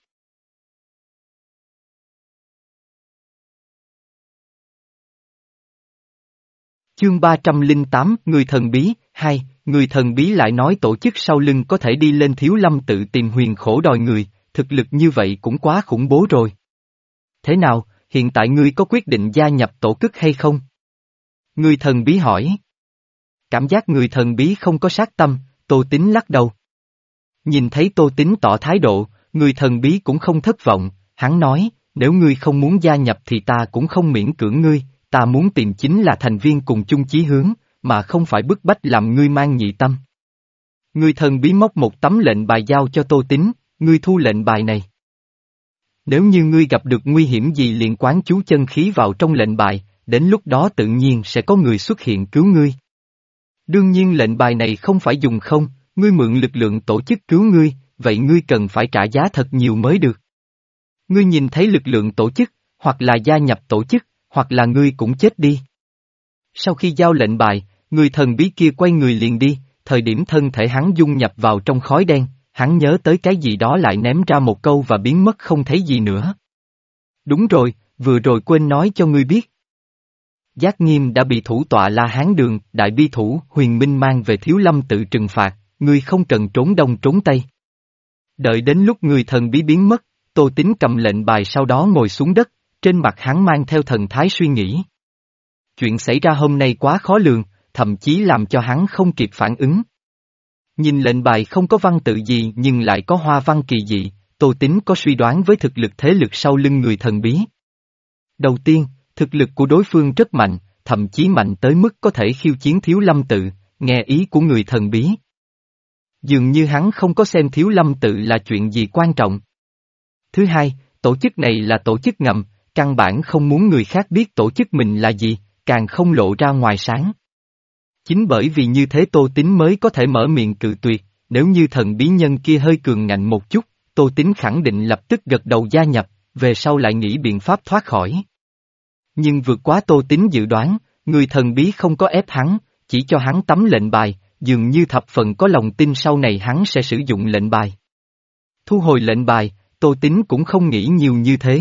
Chương ba trăm lẻ tám, Người thần bí, hai, người thần bí lại nói tổ chức sau lưng có thể đi lên Thiếu Lâm tự tìm Huyền Khổ đòi người, thực lực như vậy cũng quá khủng bố rồi. Thế nào, hiện tại ngươi có quyết định gia nhập tổ chức hay không? Người thần bí hỏi. Cảm giác người thần bí không có sát tâm, Tô Tín lắc đầu. Nhìn thấy Tô Tín tỏ thái độ, người thần bí cũng không thất vọng, hắn nói, nếu ngươi không muốn gia nhập thì ta cũng không miễn cưỡng ngươi, ta muốn tìm chính là thành viên cùng chung chí hướng, mà không phải bức bách làm ngươi mang nhị tâm. Người thần bí móc một tấm lệnh bài giao cho Tô Tín, ngươi thu lệnh bài này. Nếu như ngươi gặp được nguy hiểm gì liền quán chú chân khí vào trong lệnh bài, đến lúc đó tự nhiên sẽ có người xuất hiện cứu ngươi. Đương nhiên lệnh bài này không phải dùng không, ngươi mượn lực lượng tổ chức cứu ngươi, vậy ngươi cần phải trả giá thật nhiều mới được. Ngươi nhìn thấy lực lượng tổ chức, hoặc là gia nhập tổ chức, hoặc là ngươi cũng chết đi. Sau khi giao lệnh bài, người thần bí kia quay người liền đi, thời điểm thân thể hắn dung nhập vào trong khói đen, hắn nhớ tới cái gì đó lại ném ra một câu và biến mất không thấy gì nữa. Đúng rồi, vừa rồi quên nói cho ngươi biết. Giác Nghiêm đã bị thủ tọa La Hán Đường, đại bi thủ Huyền Minh mang về Thiếu Lâm tự trừng phạt, ngươi không cần trốn đông trốn tây. Đợi đến lúc người thần bí biến mất, Tô Tín cầm lệnh bài sau đó ngồi xuống đất, trên mặt hắn mang theo thần thái suy nghĩ. Chuyện xảy ra hôm nay quá khó lường, thậm chí làm cho hắn không kịp phản ứng. Nhìn lệnh bài không có văn tự gì nhưng lại có hoa văn kỳ dị, Tô Tín có suy đoán với thực lực thế lực sau lưng người thần bí. Đầu tiên, thực lực của đối phương rất mạnh, thậm chí mạnh tới mức có thể khiêu chiến Thiếu Lâm tự, nghe ý của người thần bí. Dường như hắn không có xem Thiếu Lâm tự là chuyện gì quan trọng. Thứ hai, tổ chức này là tổ chức ngầm, căn bản không muốn người khác biết tổ chức mình là gì, càng không lộ ra ngoài sáng. Chính bởi vì như thế Tô Tín mới có thể mở miệng cự tuyệt, nếu như thần bí nhân kia hơi cường ngạnh một chút, Tô Tín khẳng định lập tức gật đầu gia nhập, về sau lại nghĩ biện pháp thoát khỏi. Nhưng vượt quá Tô Tín dự đoán, người thần bí không có ép hắn, chỉ cho hắn tấm lệnh bài, dường như thập phần có lòng tin sau này hắn sẽ sử dụng lệnh bài. Thu hồi lệnh bài, Tô Tín cũng không nghĩ nhiều như thế.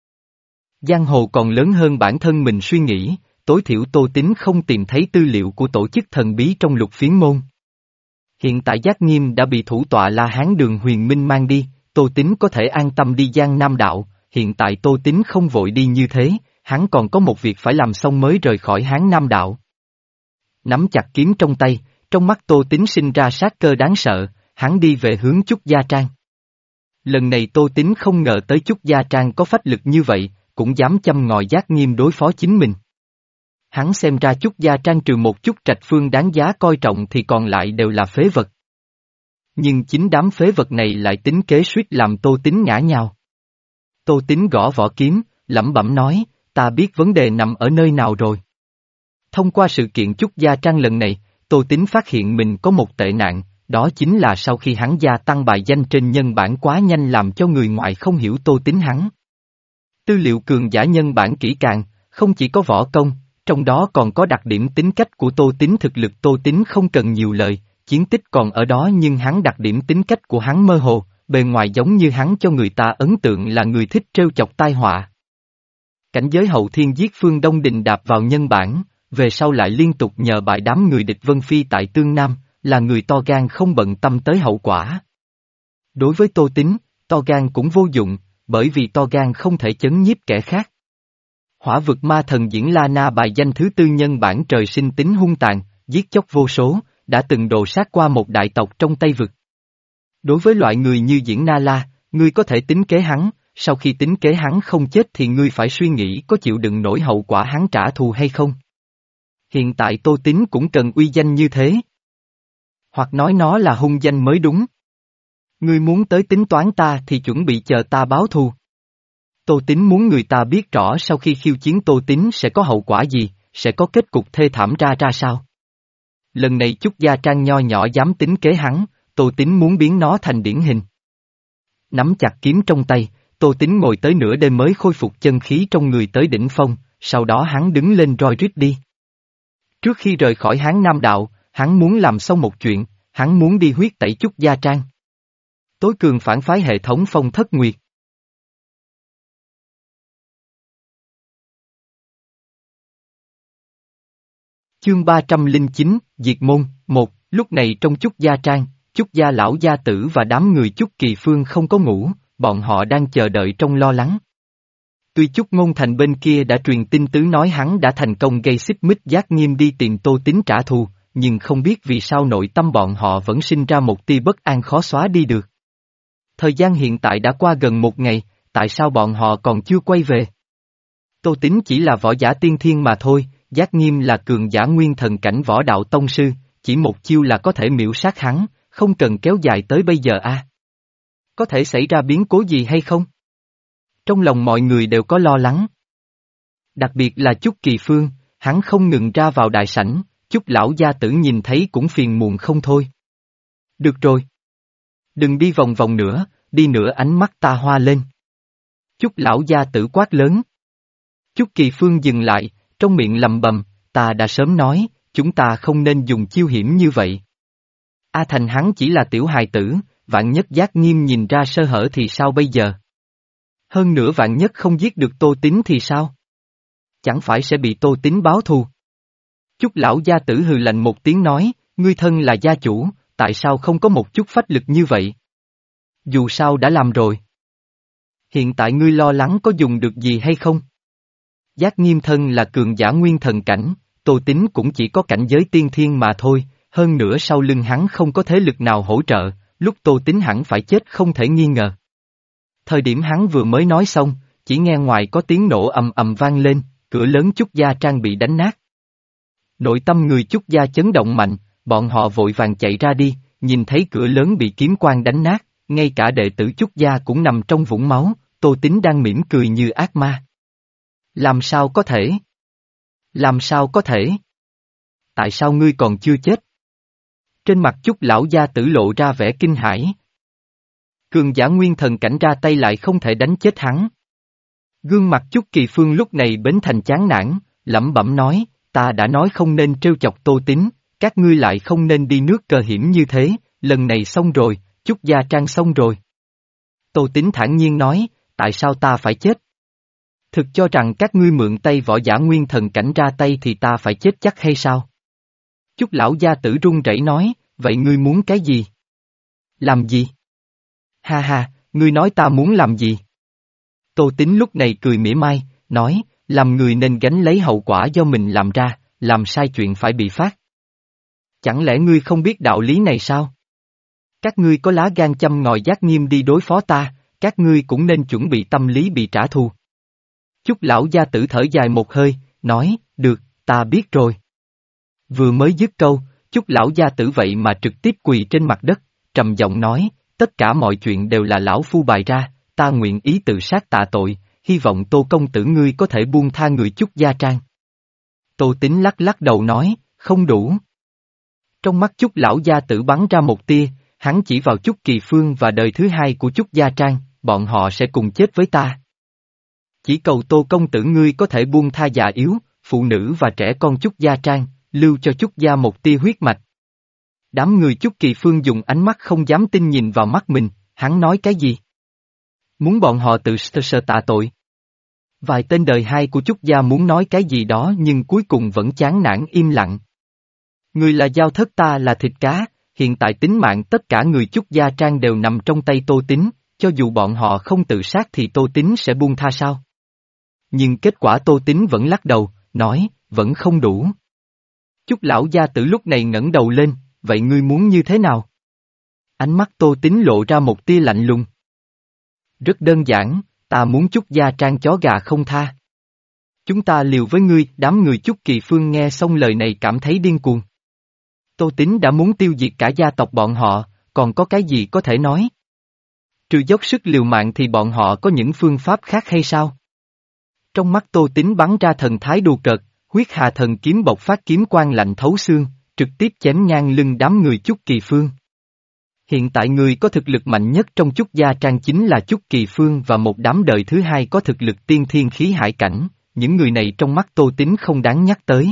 Giang hồ còn lớn hơn bản thân mình suy nghĩ, tối thiểu Tô Tín không tìm thấy tư liệu của tổ chức thần bí trong Lục Phiến môn. Hiện tại Giác Nghiêm đã bị thủ tọa La Hán Đường Huyền Minh mang đi, Tô Tín có thể an tâm đi Giang Nam Đạo, hiện tại Tô Tín không vội đi như thế, hắn còn có một việc phải làm xong mới rời khỏi Hán Nam Đạo. Nắm chặt kiếm trong tay, trong mắt Tô Tín sinh ra sát cơ đáng sợ, hắn đi về hướng Chúc Gia Trang. Lần này Tô Tín không ngờ tới Chúc Gia Trang có phách lực như vậy, cũng dám châm ngòi Giác Nghiêm đối phó chính mình. Hắn xem ra Chúc Gia Trang trừ một chút trạch phương đáng giá coi trọng thì còn lại đều là phế vật. Nhưng chính đám phế vật này lại tính kế suýt làm Tô Tín ngã nhào. Tô Tín gõ vỏ kiếm, lẩm bẩm nói, ta biết vấn đề nằm ở nơi nào rồi. Thông qua sự kiện Chúc Gia Trang lần này, Tô Tín phát hiện mình có một tệ nạn, đó chính là sau khi hắn gia tăng bài danh trên nhân bản quá nhanh làm cho người ngoài không hiểu Tô Tín hắn. Tư liệu cường giả nhân bản kỹ càng, không chỉ có võ công, trong đó còn có đặc điểm tính cách của Tô Tín thực lực Tô Tín không cần nhiều lời, chiến tích còn ở đó nhưng hắn đặc điểm tính cách của hắn mơ hồ, bề ngoài giống như hắn cho người ta ấn tượng là người thích trêu chọc tai họa. Cảnh giới hậu thiên giết Phương Đông Đình đạp vào nhân bản, về sau lại liên tục nhờ bại đám người địch Vân Phi tại Tương Nam, là người to gan không bận tâm tới hậu quả. Đối với Tô Tín, to gan cũng vô dụng, bởi vì to gan không thể chấn nhiếp kẻ khác. Hỏa vực ma thần diễn La Na bài danh thứ tư nhân bản trời sinh tính hung tàn, giết chóc vô số, đã từng đồ sát qua một đại tộc trong Tây Vực. Đối với loại người như diễn Na La, ngươi có thể tính kế hắn, sau khi tính kế hắn không chết thì ngươi phải suy nghĩ có chịu đựng nổi hậu quả hắn trả thù hay không. Hiện tại Tô Tín cũng cần uy danh như thế. Hoặc nói nó là hung danh mới đúng. Ngươi muốn tới tính toán ta thì chuẩn bị chờ ta báo thù. Tô Tín muốn người ta biết rõ sau khi khiêu chiến Tô Tín sẽ có hậu quả gì, sẽ có kết cục thê thảm ra ra sao. Lần này Chúc Gia Trang nho nhỏ dám tính kế hắn, Tô Tín muốn biến nó thành điển hình. Nắm chặt kiếm trong tay, Tô Tín ngồi tới nửa đêm mới khôi phục chân khí trong người tới đỉnh phong, sau đó hắn đứng lên roi rít đi. Trước khi rời khỏi Hán Nam Đạo, hắn muốn làm xong một chuyện, hắn muốn đi huyết tẩy Chúc Gia Trang. Tối cường phản phái hệ thống Phong Thất Nguyệt. Chương ba trăm lẻ chín, Diệt Môn, một, lúc này trong Chúc Gia Trang, Chúc Gia Lão Gia Tử và đám người Chúc Kỳ Phương không có ngủ, bọn họ đang chờ đợi trong lo lắng. Tuy Chúc Ngôn Thành bên kia đã truyền tin tứ nói hắn đã thành công gây xích mích Giác Nghiêm đi tìm Tô Tín trả thù, nhưng không biết vì sao nội tâm bọn họ vẫn sinh ra một tia bất an khó xóa đi được. Thời gian hiện tại đã qua gần một ngày, tại sao bọn họ còn chưa quay về? Tô Tín chỉ là võ giả tiên thiên mà thôi, Giác Nghiêm là cường giả nguyên thần cảnh võ đạo tông sư, chỉ một chiêu là có thể miễu sát hắn, không cần kéo dài tới bây giờ a. À? Có thể xảy ra biến cố gì hay không? Trong lòng mọi người đều có lo lắng. Đặc biệt là Chúc Kỳ Phương, hắn không ngừng ra vào đại sảnh, Chúc Lão Gia Tử nhìn thấy cũng phiền muộn không thôi. Được rồi. Đừng đi vòng vòng nữa, đi nữa ánh mắt ta hoa lên. Chúc Lão Gia Tử quát lớn. Chúc Kỳ Phương dừng lại, trong miệng lầm bầm, ta đã sớm nói, chúng ta không nên dùng chiêu hiểm như vậy. A Thành hắn chỉ là tiểu hài tử, vạn nhất Giác Nghiêm nhìn ra sơ hở thì sao bây giờ? Hơn nữa vạn nhất không giết được Tô Tín thì sao? Chẳng phải sẽ bị Tô Tín báo thù? Chúc Lão Gia Tử hừ lạnh một tiếng nói, ngươi thân là gia chủ, tại sao không có một chút phách lực như vậy? Dù sao đã làm rồi. Hiện tại ngươi lo lắng có dùng được gì hay không? Giác Nghiêm thân là cường giả nguyên thần cảnh, Tô Tín cũng chỉ có cảnh giới tiên thiên mà thôi, hơn nữa sau lưng hắn không có thế lực nào hỗ trợ, lúc Tô Tín hẳn phải chết không thể nghi ngờ. Thời điểm hắn vừa mới nói xong, chỉ nghe ngoài có tiếng nổ ầm ầm vang lên, cửa lớn Chúc Gia Trang bị đánh nát. Nội tâm người Chúc Gia chấn động mạnh, bọn họ vội vàng chạy ra đi, nhìn thấy cửa lớn bị kiếm quang đánh nát, ngay cả đệ tử Chúc Gia cũng nằm trong vũng máu, Tô Tín đang mỉm cười như ác ma. Làm sao có thể? Làm sao có thể? Tại sao ngươi còn chưa chết? Trên mặt Chúc Lão Gia Tử lộ ra vẻ kinh hãi. Cường giả nguyên thần cảnh ra tay lại không thể đánh chết hắn. Gương mặt Chúc Kỳ Phương lúc này bến thành chán nản, lẩm bẩm nói, ta đã nói không nên trêu chọc Tô Tín, các ngươi lại không nên đi nước cờ hiểm như thế, lần này xong rồi, Chúc Gia Trang xong rồi. Tô Tín thản nhiên nói, tại sao ta phải chết? Thực cho rằng các ngươi mượn tay võ giả nguyên thần cảnh ra tay thì ta phải chết chắc hay sao? Chúc lão gia tử run rẩy nói, vậy ngươi muốn cái gì? Làm gì? Ha ha, ngươi nói ta muốn làm gì? Tô Tín lúc này cười mỉa mai, nói, làm người nên gánh lấy hậu quả do mình làm ra, làm sai chuyện phải bị phát. Chẳng lẽ ngươi không biết đạo lý này sao? Các ngươi có lá gan châm ngòi Giác Nghiêm đi đối phó ta, các ngươi cũng nên chuẩn bị tâm lý bị trả thù. Chúc lão gia tử thở dài một hơi, nói, được, ta biết rồi. Vừa mới dứt câu, chúc lão gia tử vậy mà trực tiếp quỳ trên mặt đất, trầm giọng nói, tất cả mọi chuyện đều là lão phu bày ra, ta nguyện ý tự sát tạ tội, hy vọng Tô công tử ngươi có thể buông tha người Chúc Gia Trang. Tô Tín lắc lắc đầu nói, không đủ. Trong mắt Chúc lão gia tử bắn ra một tia, hắn chỉ vào Chúc Kỳ Phương và đời thứ hai của Chúc Gia Trang, bọn họ sẽ cùng chết với ta. Chỉ cầu Tô công tử ngươi có thể buông tha già yếu, phụ nữ và trẻ con Chúc Gia Trang, lưu cho Chúc Gia một tia huyết mạch. Đám người Chúc Kỳ Phương dùng ánh mắt không dám tin nhìn vào mắt mình, hắn nói cái gì? Muốn bọn họ tự sơ sơ tạ tội. Vài tên đời hai của Chúc Gia muốn nói cái gì đó nhưng cuối cùng vẫn chán nản im lặng. Người là dao thớt ta là thịt cá, hiện tại tính mạng tất cả người Chúc Gia Trang đều nằm trong tay Tô Tín, cho dù bọn họ không tự sát thì Tô Tín sẽ buông tha sao? Nhưng kết quả Tô Tín vẫn lắc đầu, nói, vẫn không đủ. Chúc lão gia tử lúc này ngẩng đầu lên, vậy ngươi muốn như thế nào? Ánh mắt Tô Tín lộ ra một tia lạnh lùng. Rất đơn giản, ta muốn Chúc Gia Trang chó gà không tha. Chúng ta liều với ngươi, đám người Chúc Kỳ Phương nghe xong lời này cảm thấy điên cuồng. Tô Tín đã muốn tiêu diệt cả gia tộc bọn họ, còn có cái gì có thể nói? Trừ dốc sức liều mạng thì bọn họ có những phương pháp khác hay sao? Trong mắt Tô Tín bắn ra thần thái đùa cợt, huyết hà thần kiếm bộc phát kiếm quang lạnh thấu xương, trực tiếp chém ngang lưng đám người Chúc Kỳ Phương. Hiện tại người có thực lực mạnh nhất trong Chúc Gia Trang chính là Chúc Kỳ Phương và một đám đời thứ hai có thực lực tiên thiên khí hải cảnh, những người này trong mắt Tô Tín không đáng nhắc tới.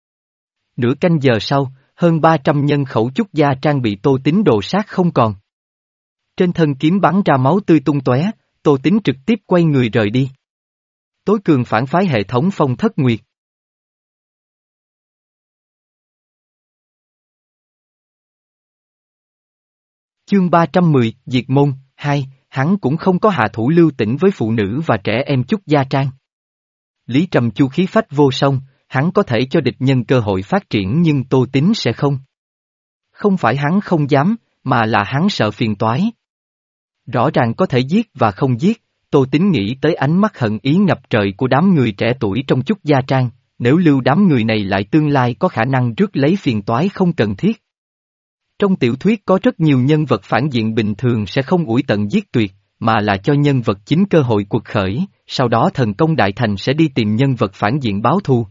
Nửa canh giờ sau, hơn ba trăm nhân khẩu Chúc Gia Trang bị Tô Tín đồ sát không còn. Trên thân kiếm bắn ra máu tươi tung tóe, Tô Tín trực tiếp quay người rời đi. Tối cường phản phái hệ thống Phong Thất Nguyệt. Chương ba trăm mười, Diệt Môn, hai, hắn cũng không có hạ thủ lưu tình với phụ nữ và trẻ em Chúc Gia Trang. Lý Trầm Chu khí phách vô song, hắn có thể cho địch nhân cơ hội phát triển nhưng Tô Tín sẽ không. Không phải hắn không dám, mà là hắn sợ phiền toái. Rõ ràng có thể giết và không giết, Tô Tín nghĩ tới ánh mắt hận ý ngập trời của đám người trẻ tuổi trong Chúc Gia Trang, nếu lưu đám người này lại tương lai có khả năng rước lấy phiền toái không cần thiết. Trong tiểu thuyết có rất nhiều nhân vật phản diện bình thường sẽ không ủi tận giết tuyệt, mà là cho nhân vật chính cơ hội cuộc khởi, sau đó thần công đại thành sẽ đi tìm nhân vật phản diện báo thù.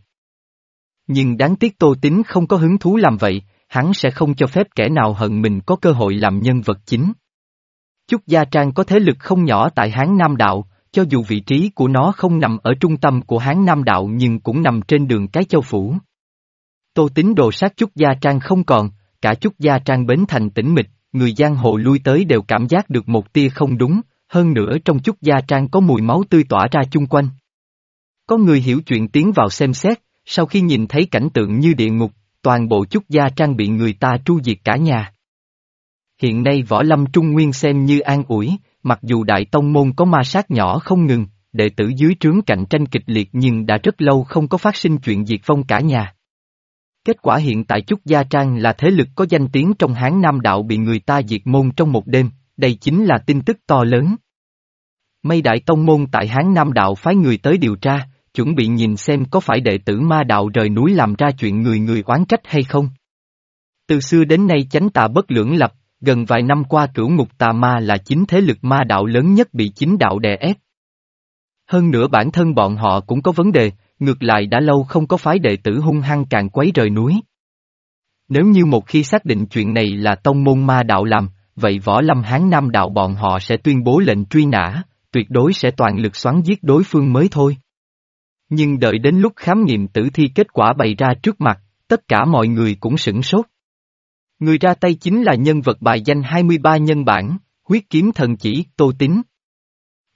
Nhưng đáng tiếc Tô Tín không có hứng thú làm vậy, hắn sẽ không cho phép kẻ nào hận mình có cơ hội làm nhân vật chính. Chúc Gia Trang có thế lực không nhỏ tại Hán Nam Đạo, cho dù vị trí của nó không nằm ở trung tâm của Hán Nam Đạo nhưng cũng nằm trên đường cái châu phủ. Tô Tín đồ sát Chúc Gia Trang không còn, cả Chúc Gia Trang bến thành tĩnh mịch, người giang hồ lui tới đều cảm giác được một tia không đúng, hơn nữa trong Chúc Gia Trang có mùi máu tươi tỏa ra chung quanh. Có người hiểu chuyện tiến vào xem xét, sau khi nhìn thấy cảnh tượng như địa ngục, toàn bộ Chúc Gia Trang bị người ta tru diệt cả nhà. Hiện nay võ lâm Trung Nguyên xem như an ủi, mặc dù đại tông môn có ma sát nhỏ không ngừng, đệ tử dưới trướng cạnh tranh kịch liệt nhưng đã rất lâu không có phát sinh chuyện diệt vong cả nhà. Kết quả hiện tại Chúc Gia Trang là thế lực có danh tiếng trong Hán Nam Đạo bị người ta diệt môn trong một đêm, đây chính là tin tức to lớn. Mấy đại tông môn tại Hán Nam Đạo phái người tới điều tra, chuẩn bị nhìn xem có phải đệ tử ma đạo rời núi làm ra chuyện người người oán trách hay không. Từ xưa đến nay chánh tà bất lưỡng lập, gần vài năm qua cửu ngục tà ma là chính thế lực ma đạo lớn nhất bị chính đạo đè ép. Hơn nữa bản thân bọn họ cũng có vấn đề, ngược lại đã lâu không có phái đệ tử hung hăng càng quấy rời núi. Nếu như một khi xác định chuyện này là tông môn ma đạo làm, vậy võ lâm Hán Nam Đạo bọn họ sẽ tuyên bố lệnh truy nã, tuyệt đối sẽ toàn lực xoắn giết đối phương mới thôi. Nhưng đợi đến lúc khám nghiệm tử thi kết quả bày ra trước mặt, tất cả mọi người cũng sửng sốt. Người ra tay chính là nhân vật bài danh hai mươi ba nhân bản, huyết kiếm thần chỉ, Tô Tín.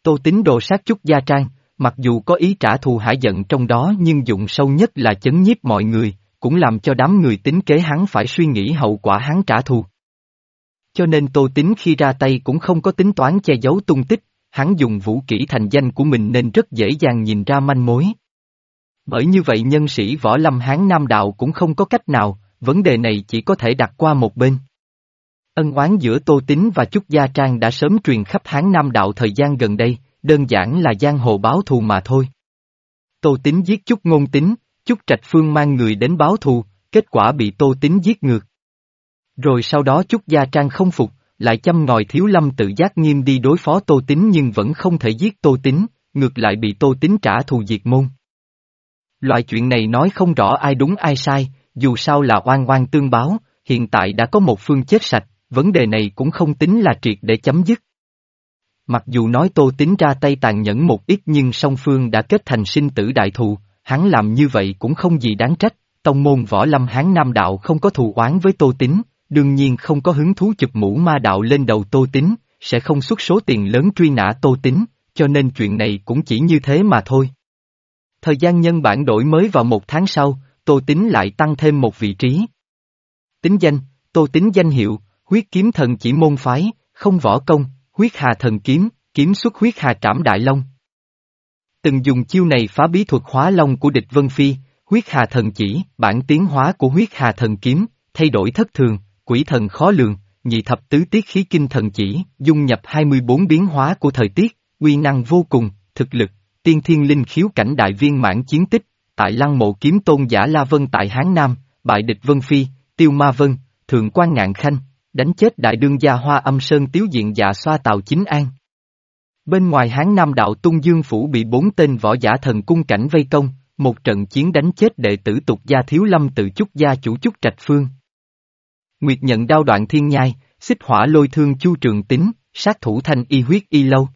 Tô Tín đồ sát Chúc Gia Trang, mặc dù có ý trả thù hả giận trong đó nhưng dụng sâu nhất là chấn nhiếp mọi người, cũng làm cho đám người tính kế hắn phải suy nghĩ hậu quả hắn trả thù. Cho nên Tô Tín khi ra tay cũng không có tính toán che giấu tung tích, hắn dùng vũ kỹ thành danh của mình nên rất dễ dàng nhìn ra manh mối. Bởi như vậy nhân sĩ võ lâm Hán Nam Đạo cũng không có cách nào, vấn đề này chỉ có thể đặt qua một bên. Ân oán giữa Tô Tín và Chúc Gia Trang đã sớm truyền khắp Hán Nam Đạo thời gian gần đây, đơn giản là giang hồ báo thù mà thôi. Tô Tín giết Chúc Ngôn Tín, Chúc Trạch Phương mang người đến báo thù, kết quả bị Tô Tín giết ngược. Rồi sau đó Chúc Gia Trang không phục, lại châm ngòi Thiếu Lâm Tự Giác Nghiêm đi đối phó Tô Tín nhưng vẫn không thể giết Tô Tín, ngược lại bị Tô Tín trả thù diệt môn. Loại chuyện này nói không rõ ai đúng ai sai, dù sao là oan oan tương báo, hiện tại đã có một phương chết sạch, vấn đề này cũng không tính là triệt để chấm dứt. Mặc dù nói Tô Tín ra tay tàn nhẫn một ít nhưng song phương đã kết thành sinh tử đại thù, hắn làm như vậy cũng không gì đáng trách, tông môn võ lâm Hán Nam Đạo không có thù oán với Tô Tín, đương nhiên không có hứng thú chụp mũ ma đạo lên đầu Tô Tín, sẽ không xuất số tiền lớn truy nã Tô Tín, cho nên chuyện này cũng chỉ như thế mà thôi. Thời gian nhân bản đổi mới vào một tháng sau, Tô Tín lại tăng thêm một vị trí. Tính danh, Tô Tín danh hiệu, huyết kiếm thần chỉ môn phái, không võ công, huyết hà thần kiếm, kiếm xuất huyết hà trảm đại long. Từng dùng chiêu này phá bí thuật hóa long của địch Vân Phi, huyết hà thần chỉ, bản tiến hóa của huyết hà thần kiếm, thay đổi thất thường, quỷ thần khó lường, nhị thập tứ tiết khí kinh thần chỉ, dung nhập hai mươi bốn biến hóa của thời tiết, uy năng vô cùng, thực lực, tiên thiên linh khiếu cảnh đại viên mãn chiến tích, tại lăng mộ kiếm tôn giả La Vân tại Hán Nam, bại địch Vân Phi, tiêu ma vân, thượng quan ngạn khanh, đánh chết đại đương gia Hoa Âm Sơn tiếu diện dạ xoa Tào Chính An. Bên ngoài Hán Nam Đạo Tung Dương Phủ bị bốn tên võ giả thần cung cảnh vây công, một trận chiến đánh chết đệ tử tục gia Thiếu Lâm Tự Chúc gia chủ Chúc Trạch Phương. Nguyệt nhận đao đoạn thiên nhai, xích hỏa lôi thương Chu Trường Tín, sát thủ thanh y huyết y lâu.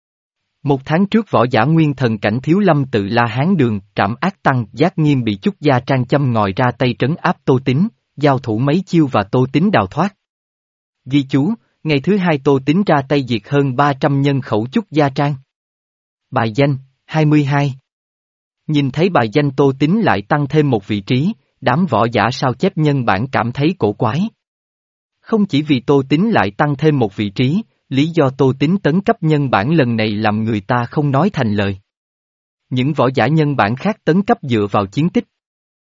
Một tháng trước võ giả nguyên thần cảnh Thiếu Lâm Tự La Hán Đường, Trảm Ác Tăng Giác Nghiêm bị Chúc Gia Trang châm ngòi ra tay trấn áp Tô Tín, giao thủ mấy chiêu và Tô Tín đào thoát. Ghi chú, ngày thứ hai Tô Tín ra tay diệt hơn ba trăm nhân khẩu Chúc Gia Trang. Bài danh, hai mươi hai. Nhìn thấy bài danh Tô Tín lại tăng thêm một vị trí, đám võ giả sao chép nhân bản cảm thấy cổ quái. Không chỉ vì Tô Tín lại tăng thêm một vị trí, lý do Tô Tín tấn cấp nhân bản lần này làm người ta không nói thành lời. Những võ giả nhân bản khác tấn cấp dựa vào chiến tích.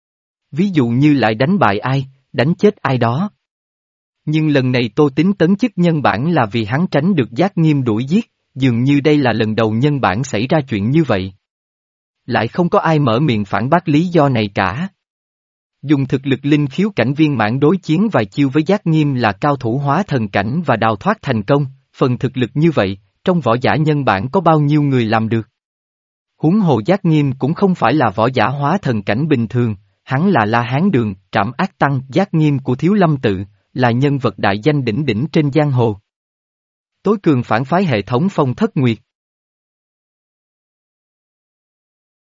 Ví dụ như lại đánh bại ai, đánh chết ai đó. Nhưng lần này Tô Tín tấn chức nhân bản là vì hắn tránh được Giác Nghiêm đuổi giết, dường như đây là lần đầu nhân bản xảy ra chuyện như vậy. Lại không có ai mở miệng phản bác lý do này cả. Dùng thực lực linh khiếu cảnh viên mãn đối chiến vài chiêu với Giác Nghiêm là cao thủ hóa thần cảnh và đào thoát thành công, phần thực lực như vậy, trong võ giả nhân bản có bao nhiêu người làm được. Huống hồ Giác Nghiêm cũng không phải là võ giả hóa thần cảnh bình thường, hắn là La Hán Đường, Trảm Ác Tăng Giác Nghiêm của Thiếu Lâm Tự, là nhân vật đại danh đỉnh đỉnh trên giang hồ. Tối cường phản phái hệ thống Phong Thất Nguyệt.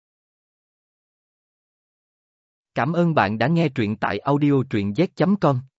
Cảm ơn bạn đã nghe truyện tại audio truyện z chấm com.